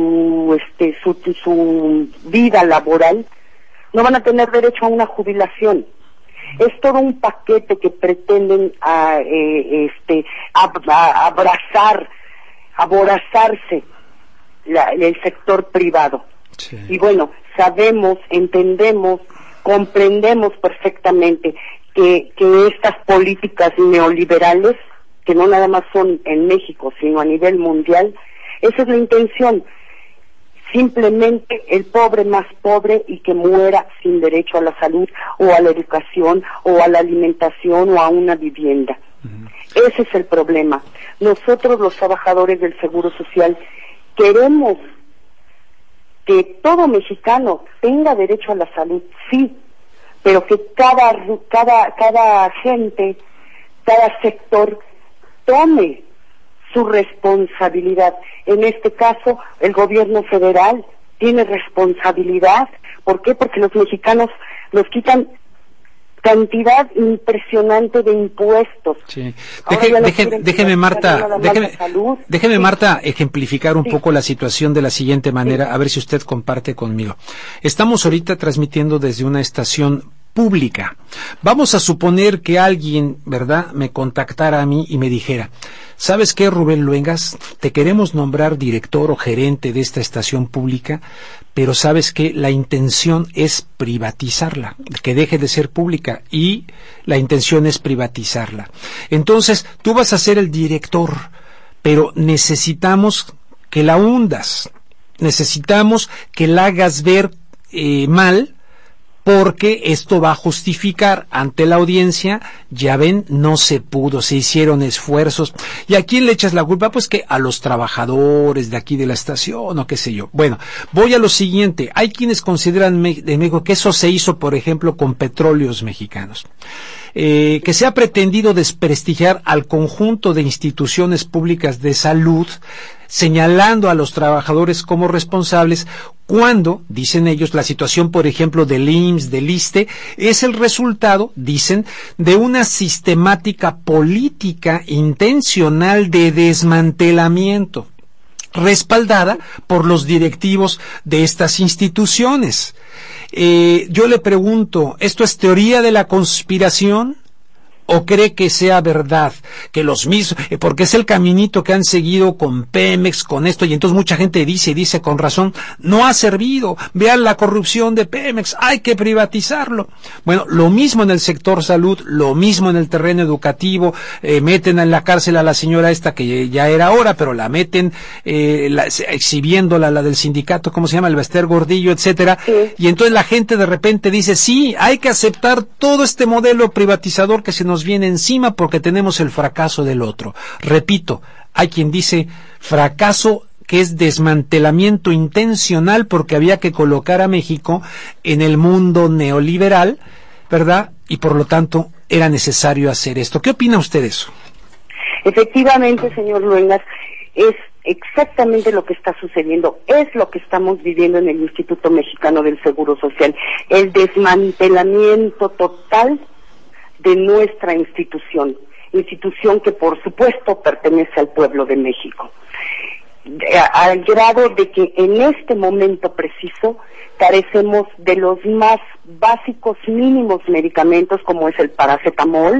vida laboral, no van a tener derecho a una jubilación. Es todo un paquete que pretenden aborazarse el sector privado. Sí. Y bueno, sabemos, entendemos, comprendemos perfectamente que estas políticas neoliberales, que no nada más son en México, sino a nivel mundial, esa es la intención. Simplemente el pobre más pobre y que muera sin derecho a la salud o a la educación o a la alimentación o a una vivienda. Ese es el problema. Nosotros, los trabajadores del Seguro Social, queremos que todo mexicano tenga derecho a la salud, sí, pero que cada gente, cada sector tome su responsabilidad. En este caso, el gobierno federal tiene responsabilidad. ¿Por qué? Porque los mexicanos nos quitan cantidad impresionante de impuestos.
Sí. Déjeme Marta ejemplificar un poco la situación de la siguiente manera, a ver si usted comparte conmigo. Estamos ahorita transmitiendo desde una estación pública. Vamos a suponer que alguien, ¿verdad?, me contactara a mí y me dijera: ¿sabes qué, Rubén Luengas? Te queremos nombrar director o gerente de esta estación pública, pero sabes que la intención es privatizarla, que deje de ser pública, y la intención es privatizarla. Entonces, tú vas a ser el director, pero necesitamos que la hundas, necesitamos que la hagas ver mal, porque esto va a justificar ante la audiencia: ya ven, no se pudo, se hicieron esfuerzos. ¿Y a quién le echas la culpa? Pues que a los trabajadores de aquí de la estación o qué sé yo. Bueno, voy a lo siguiente. Hay quienes consideran de México que eso se hizo, por ejemplo, con Petróleos Mexicanos. que se ha pretendido desprestigiar al conjunto de instituciones públicas de salud, señalando a los trabajadores como responsables, cuando, dicen ellos, la situación, por ejemplo, del IMSS, del ISSSTE, es el resultado, dicen, de una sistemática política intencional de desmantelamiento, respaldada por los directivos de estas instituciones. Yo le pregunto, ¿esto es teoría de la conspiración? ¿O cree que sea verdad? Que los mismos, porque es el caminito que han seguido con Pemex, con esto, y entonces mucha gente dice con razón, no ha servido, vean la corrupción de Pemex, hay que privatizarlo. Bueno, lo mismo en el sector salud, lo mismo en el terreno educativo, meten en la cárcel a la señora esta que ya era hora, pero la meten exhibiéndola, la del sindicato, ¿cómo se llama? El Bester Gordillo, etcétera, sí. Y entonces la gente de repente dice, sí, hay que aceptar todo este modelo privatizador que se nos viene encima porque tenemos el fracaso del otro. Repito, hay quien dice fracaso que es desmantelamiento intencional porque había que colocar a México en el mundo neoliberal, ¿verdad? Y por lo tanto era necesario hacer esto. ¿Qué opina usted de eso?
Efectivamente, señor Luengas, es exactamente lo que está sucediendo, es lo que estamos viviendo en el Instituto Mexicano del Seguro Social, el desmantelamiento total de nuestra institución que por supuesto pertenece al pueblo de México, al grado de que en este momento preciso carecemos de los más básicos mínimos medicamentos como es el paracetamol,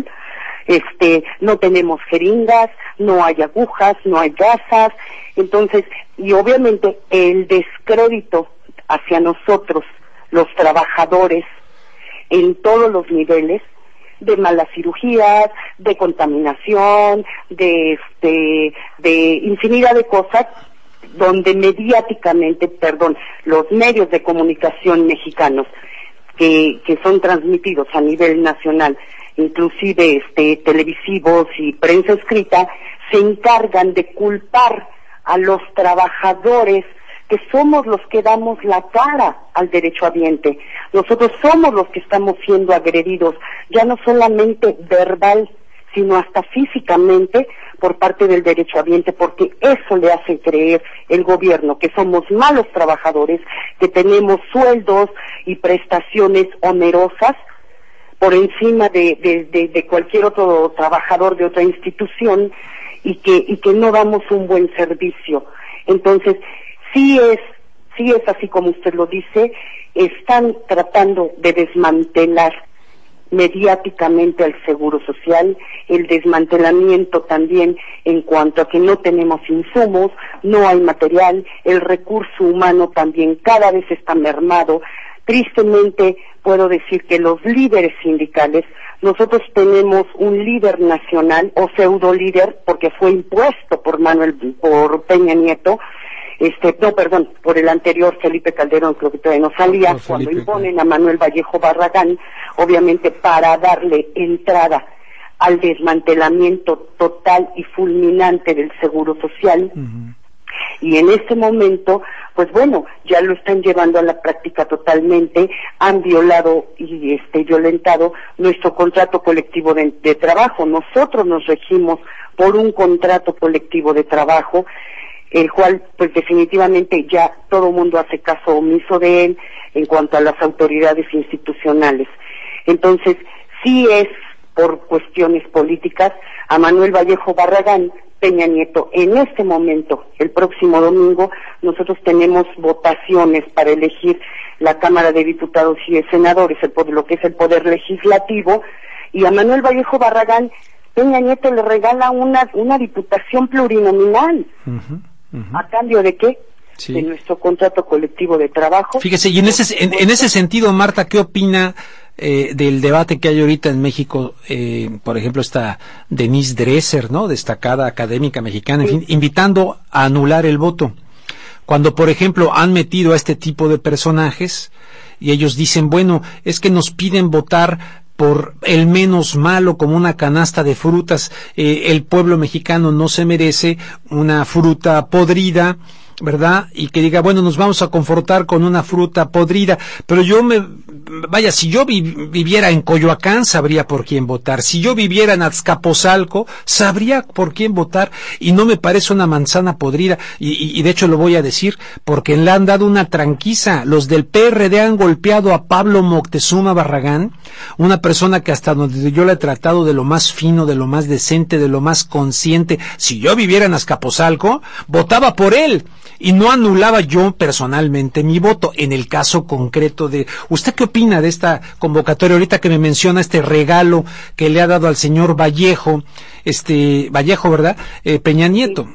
no tenemos jeringas, no hay agujas, no hay gasas, entonces, y obviamente el descrédito hacia nosotros, los trabajadores, en todos los niveles, de malas cirugías, de contaminación, de infinidad de cosas, donde mediáticamente, los medios de comunicación mexicanos que son transmitidos a nivel nacional, inclusive televisivos y prensa escrita, se encargan de culpar a los trabajadores que somos los que damos la cara al derechohabiente. Nosotros somos los que estamos siendo agredidos, ya no solamente verbal, sino hasta físicamente por parte del derechohabiente, porque eso le hace creer el gobierno, que somos malos trabajadores, que tenemos sueldos y prestaciones onerosas por encima de cualquier otro trabajador de otra institución y que no damos un buen servicio. Entonces, sí es así como usted lo dice, están tratando de desmantelar mediáticamente al Seguro Social, el desmantelamiento también en cuanto a que no tenemos insumos, no hay material, el recurso humano también cada vez está mermado. Tristemente puedo decir que los líderes sindicales, nosotros tenemos un líder nacional o pseudo líder porque fue impuesto por Peña Nieto, por el anterior Felipe Calderón, creo que todavía no salía, cuando imponen a Manuel Vallejo Barragán, obviamente para darle entrada al desmantelamiento total y fulminante del Seguro Social. Uh-huh. Y en este momento, pues bueno, ya lo están llevando a la práctica totalmente, han violado y violentado nuestro contrato colectivo de trabajo. Nosotros nos regimos por un contrato colectivo de trabajo, el cual pues definitivamente ya todo el mundo hace caso omiso de él en cuanto a las autoridades institucionales. Entonces, sí es por cuestiones políticas. A Manuel Vallejo Barragán, Peña Nieto, en este momento, el próximo domingo, nosotros tenemos votaciones para elegir la Cámara de Diputados y de Senadores, lo que es el Poder Legislativo, y a Manuel Vallejo Barragán, Peña Nieto le regala una diputación plurinominal. Uh-huh. Uh-huh. ¿A cambio de qué? Sí. De nuestro contrato colectivo de trabajo.
Fíjese, y en ese sentido, Marta, ¿qué opina del debate que hay ahorita en México? Por ejemplo, está Denise Dresser, ¿no? Destacada académica mexicana, sí. En fin, invitando a anular el voto. Cuando, por ejemplo, han metido a este tipo de personajes y ellos dicen, bueno, es que nos piden votar por el menos malo, como una canasta de frutas. El pueblo mexicano no se merece una fruta podrida ¿verdad? Y que diga, bueno, nos vamos a confortar con una fruta podrida, pero vaya, si yo viviera en Coyoacán, sabría por quién votar. Si yo viviera en Azcapotzalco, sabría por quién votar, y no me parece una manzana podrida, y de hecho lo voy a decir, porque le han dado una tranquiza. Los del PRD han golpeado a Pablo Moctezuma Barragán, una persona que hasta donde yo la he tratado de lo más fino, de lo más decente, de lo más consciente. Si yo viviera en Azcapotzalco, votaba por él, y no anulaba yo personalmente mi voto. En el caso concreto de... ¿Usted qué opina de esta convocatoria? Ahorita que me menciona este regalo que le ha dado al señor Vallejo, ¿verdad? Peña Nieto.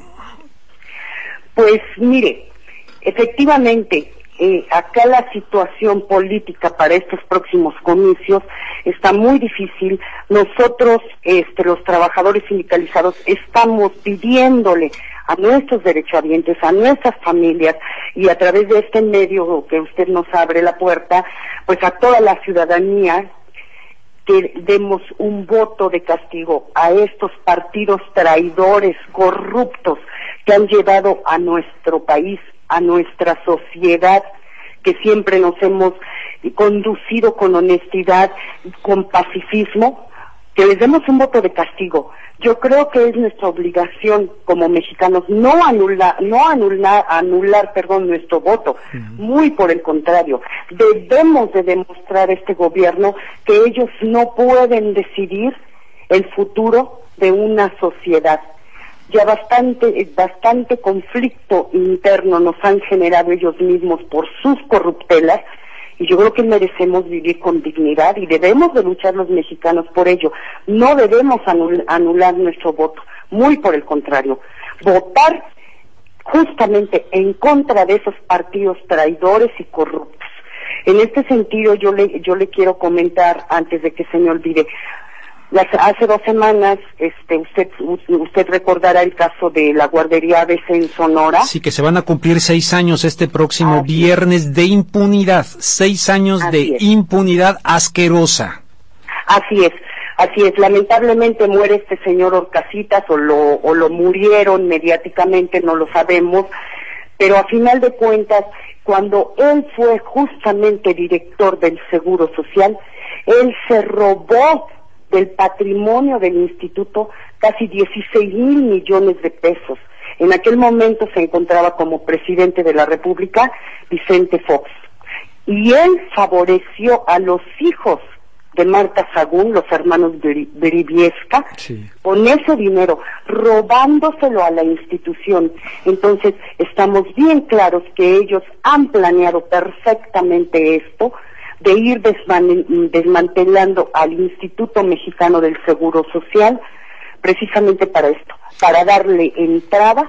Pues mire, efectivamente, acá la situación política para estos próximos comicios está muy difícil. Nosotros, los trabajadores sindicalizados, estamos pidiéndole a nuestros derechohabientes, a nuestras familias, y a través de este medio que usted nos abre la puerta, pues a toda la ciudadanía, que demos un voto de castigo a estos partidos traidores, corruptos, que han llevado a nuestro país, a nuestra sociedad, que siempre nos hemos conducido con honestidad, con pacifismo, que les demos un voto de castigo. Yo creo que es nuestra obligación como mexicanos no anular nuestro voto. Muy por el contrario, debemos de demostrar a este gobierno que ellos no pueden decidir el futuro de una sociedad. Ya bastante conflicto interno nos han generado ellos mismos por sus corruptelas, y yo creo que merecemos vivir con dignidad y debemos de luchar los mexicanos por ello. No debemos anular nuestro voto, muy por el contrario, votar justamente en contra de esos partidos traidores y corruptos. En este sentido yo le quiero comentar, antes de que se me olvide, hace 2 semanas, usted recordará el caso de la guardería ABC en Sonora.
Sí, que se van a cumplir 6 años este próximo viernes de impunidad, 6 años de impunidad asquerosa. Así es.
Lamentablemente muere este señor Horcasitas, o lo murieron mediáticamente, no lo sabemos, pero a final de cuentas, cuando él fue justamente director del Seguro Social, él se robó del patrimonio del instituto casi 16,000 millones de pesos. En aquel momento se encontraba como presidente de la República Vicente Fox, y él favoreció a los hijos de Marta Sagún, los hermanos Briviesca, con ese dinero, robándoselo a la institución. Entonces, estamos bien claros que ellos han planeado perfectamente esto, de ir desmantelando al Instituto Mexicano del Seguro Social, precisamente para esto, para darle entrada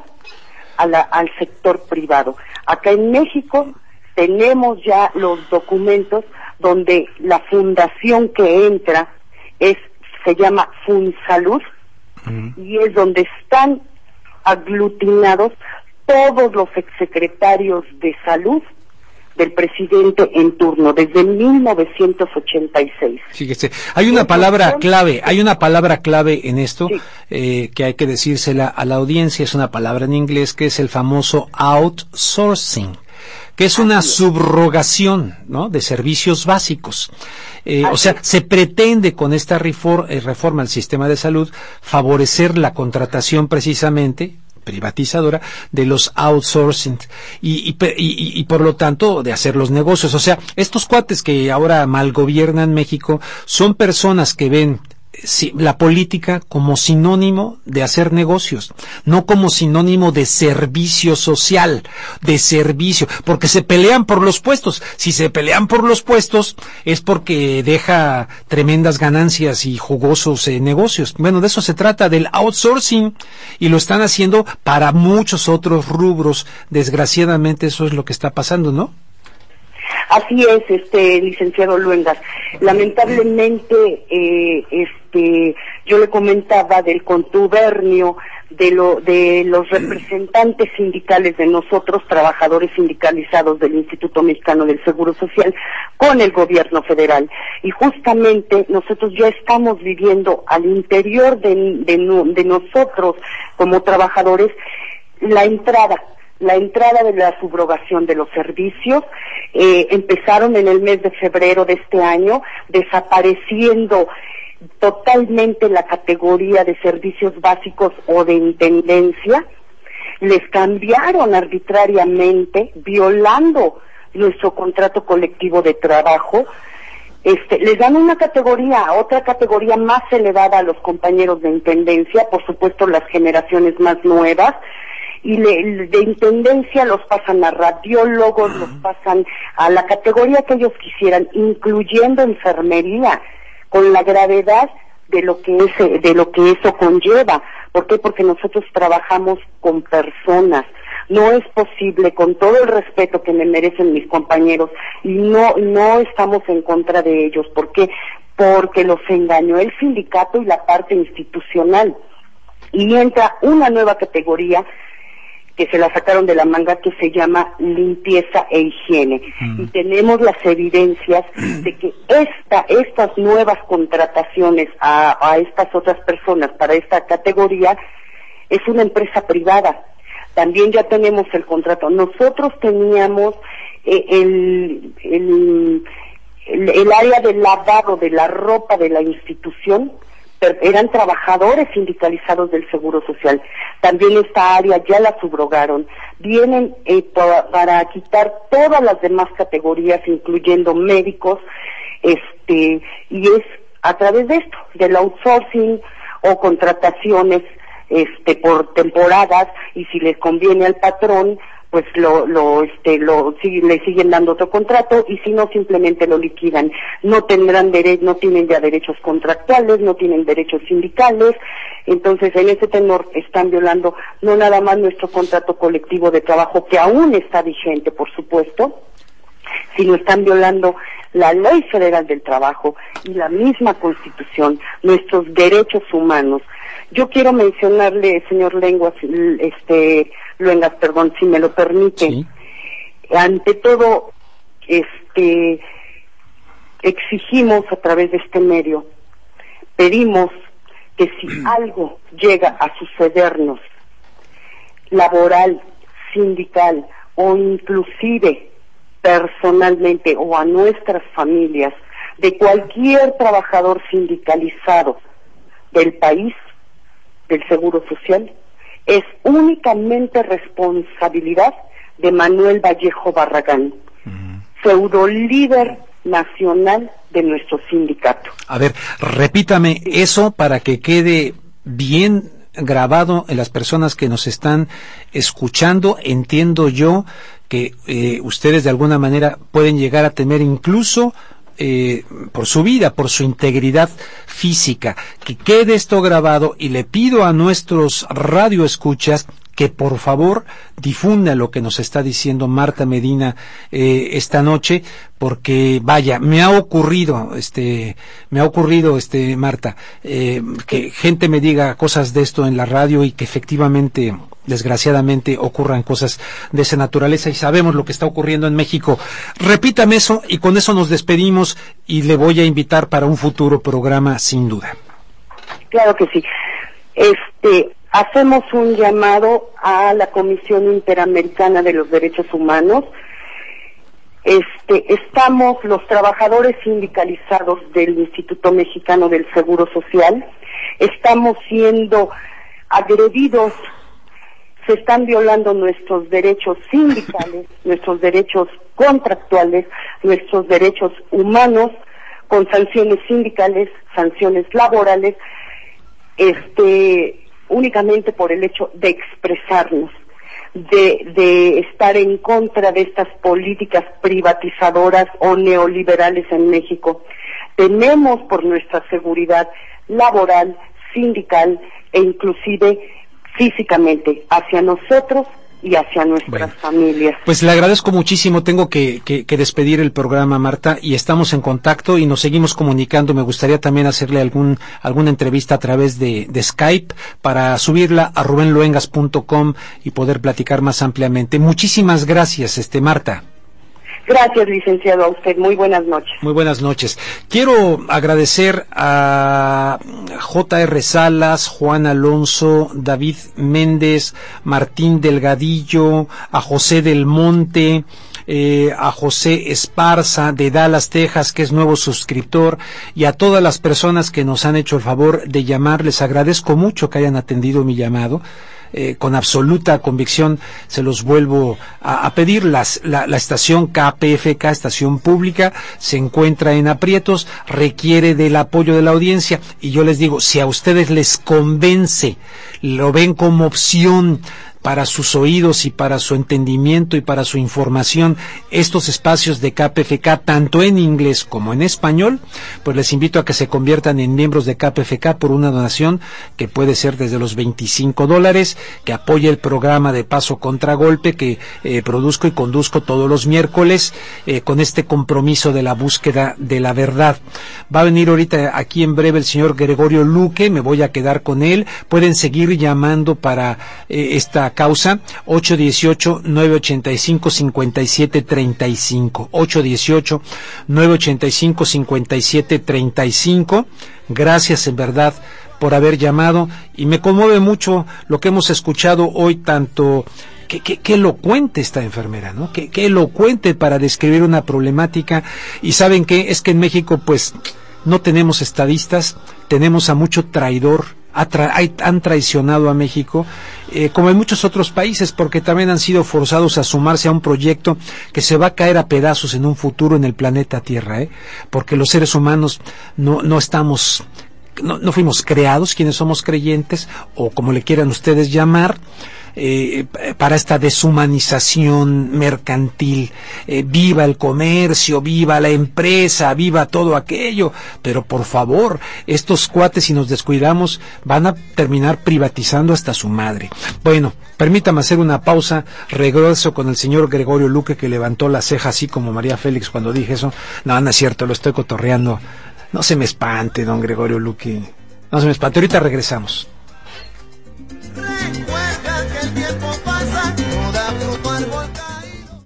al sector privado. Acá en México tenemos ya los documentos donde la fundación que entra se llama FunSalud, y es donde están aglutinados todos los exsecretarios de salud del presidente en turno desde 1986.
Fíjese, hay una palabra clave en esto, que hay que decírsela a la audiencia. Es una palabra en inglés, que es el famoso outsourcing, que es una subrogación, ¿no?, de servicios básicos. O sea, se pretende con esta reforma al sistema de salud favorecer la contratación precisamente privatizadora de los outsourcing y por lo tanto de hacer los negocios. O sea, estos cuates que ahora malgobiernan México son personas que ven la política como sinónimo de hacer negocios, no como sinónimo de servicio social, de servicio, porque se pelean por los puestos. Si se pelean por los puestos es porque deja tremendas ganancias y jugosos negocios. Bueno, de eso se trata, del outsourcing, y lo están haciendo para muchos otros rubros. Desgraciadamente eso es lo que está pasando, ¿no?
Así es, licenciado Luengas. Lamentablemente, yo le comentaba del contubernio de los representantes sindicales de nosotros, trabajadores sindicalizados del Instituto Mexicano del Seguro Social, con el gobierno federal. Y justamente nosotros ya estamos viviendo al interior de nosotros como trabajadores la entrada la entrada de la subrogación de los servicios. Empezaron en el mes de febrero de este año, desapareciendo totalmente la categoría de servicios básicos o de intendencia. Les cambiaron arbitrariamente, violando nuestro contrato colectivo de trabajo. Les dan una categoría, otra categoría más elevada a los compañeros de intendencia, por supuesto las generaciones más nuevas, y de intendencia los pasan a radiólogos, los pasan a la categoría que ellos quisieran, incluyendo enfermería, con la gravedad de lo que eso conlleva. ¿Por qué? Porque nosotros trabajamos con personas. No es posible, con todo el respeto que me merecen mis compañeros, y no estamos en contra de ellos. ¿Por qué? Porque los engañó el sindicato y la parte institucional. Y entra una nueva categoría que se la sacaron de la manga, que se llama limpieza e higiene. Y tenemos las evidencias de que estas nuevas contrataciones a estas otras personas para esta categoría es una empresa privada. También ya tenemos el contrato. Nosotros teníamos el área del lavado de la ropa de la institución, eran trabajadores sindicalizados del Seguro Social. También esta área ya la subrogaron. Vienen para quitar todas las demás categorías, incluyendo médicos, y es a través de esto, del outsourcing o contrataciones por temporadas, y si les conviene al patrón, pues le siguen dando otro contrato, y si no, simplemente lo liquidan. No tienen ya derechos contractuales, no tienen derechos sindicales. Entonces, en ese tenor están violando no nada más nuestro contrato colectivo de trabajo, que aún está vigente, por supuesto, sino están violando la Ley Federal del Trabajo y la misma Constitución, nuestros derechos humanos. Yo quiero mencionarle, señor Luengas, si me lo permite. Sí. Ante todo, exigimos a través de este medio, pedimos que si algo llega a sucedernos, laboral, sindical o inclusive personalmente, o a nuestras familias, de cualquier trabajador sindicalizado del país, del Seguro Social, es únicamente responsabilidad de Manuel Vallejo Barragán, pseudo líder nacional de nuestro sindicato.
A ver, repítame eso para que quede bien grabado en las personas que nos están escuchando. Entiendo yo que ustedes de alguna manera pueden llegar a temer incluso por su vida, por su integridad física. Que quede esto grabado, y le pido a nuestros radioescuchas que por favor difunda lo que nos está diciendo Marta Medina esta noche, porque vaya, me ha ocurrido Marta, que gente me diga cosas de esto en la radio, y que efectivamente, desgraciadamente, ocurran cosas de esa naturaleza, y sabemos lo que está ocurriendo en México. Repítame eso, y con eso nos despedimos, y le voy a invitar para un futuro programa, sin duda.
Claro que sí. Hacemos un llamado a la Comisión Interamericana de los Derechos Humanos. Estamos los trabajadores sindicalizados del Instituto Mexicano del Seguro Social, estamos siendo agredidos, se están violando nuestros derechos sindicales, nuestros derechos contractuales, nuestros derechos humanos, con sanciones sindicales, sanciones laborales, únicamente por el hecho de expresarnos, de estar en contra de estas políticas privatizadoras o neoliberales en México. Tenemos por nuestra seguridad laboral, sindical e inclusive físicamente hacia nosotros y hacia nuestras familias.
Pues le agradezco muchísimo. Tengo que despedir el programa, Marta, y estamos en contacto y nos seguimos comunicando. Me gustaría también hacerle alguna entrevista a través de Skype para subirla a rubenluengas.com y poder platicar más ampliamente. Muchísimas gracias, Marta.
Gracias, licenciado, a usted. Muy buenas noches.
Muy buenas noches. Quiero agradecer a J.R. Salas, Juan Alonso, David Méndez, Martín Delgadillo, a José del Monte, a José Esparza de Dallas, Texas, que es nuevo suscriptor, y a todas las personas que nos han hecho el favor de llamar. Les agradezco mucho que hayan atendido mi llamado. Con absoluta convicción se los vuelvo a pedir. La estación KPFK, estación pública, se encuentra en aprietos, requiere del apoyo de la audiencia, y yo les digo, si a ustedes les convence, lo ven como opción para sus oídos y para su entendimiento y para su información, estos espacios de KPFK, tanto en inglés como en español, pues les invito a que se conviertan en miembros de KPFK por una donación que puede ser desde los $25, que apoye el programa de Paso Contragolpe que produzco y conduzco todos los miércoles, con este compromiso de la búsqueda de la verdad. Va a venir ahorita aquí en breve el señor Gregorio Luque, me voy a quedar con él. Pueden seguir llamando para esta causa, 818-985-5735, 818-985-5735. Gracias en verdad por haber llamado, y me conmueve mucho lo que hemos escuchado hoy, tanto qué elocuente esta enfermera, ¿no? Qué elocuente para describir una problemática. Y ¿saben qué? Es que en México pues no tenemos estadistas, tenemos a mucho traidor. Han traicionado a México, como en muchos otros países, porque también han sido forzados a sumarse a un proyecto que se va a caer a pedazos en un futuro en el planeta Tierra, porque los seres humanos no estamos, no fuimos creados, quienes somos creyentes, o como le quieran ustedes llamar, para esta deshumanización mercantil. Viva el comercio, viva la empresa, viva todo aquello, pero por favor, estos cuates, si nos descuidamos, van a terminar privatizando hasta su madre. Bueno, permítame hacer una pausa. Regreso con el señor Gregorio Luque, que levantó la ceja así como María Félix cuando dije eso. No es cierto, lo estoy cotorreando. No se me espante, don Gregorio Luque, no se me espante. Ahorita regresamos.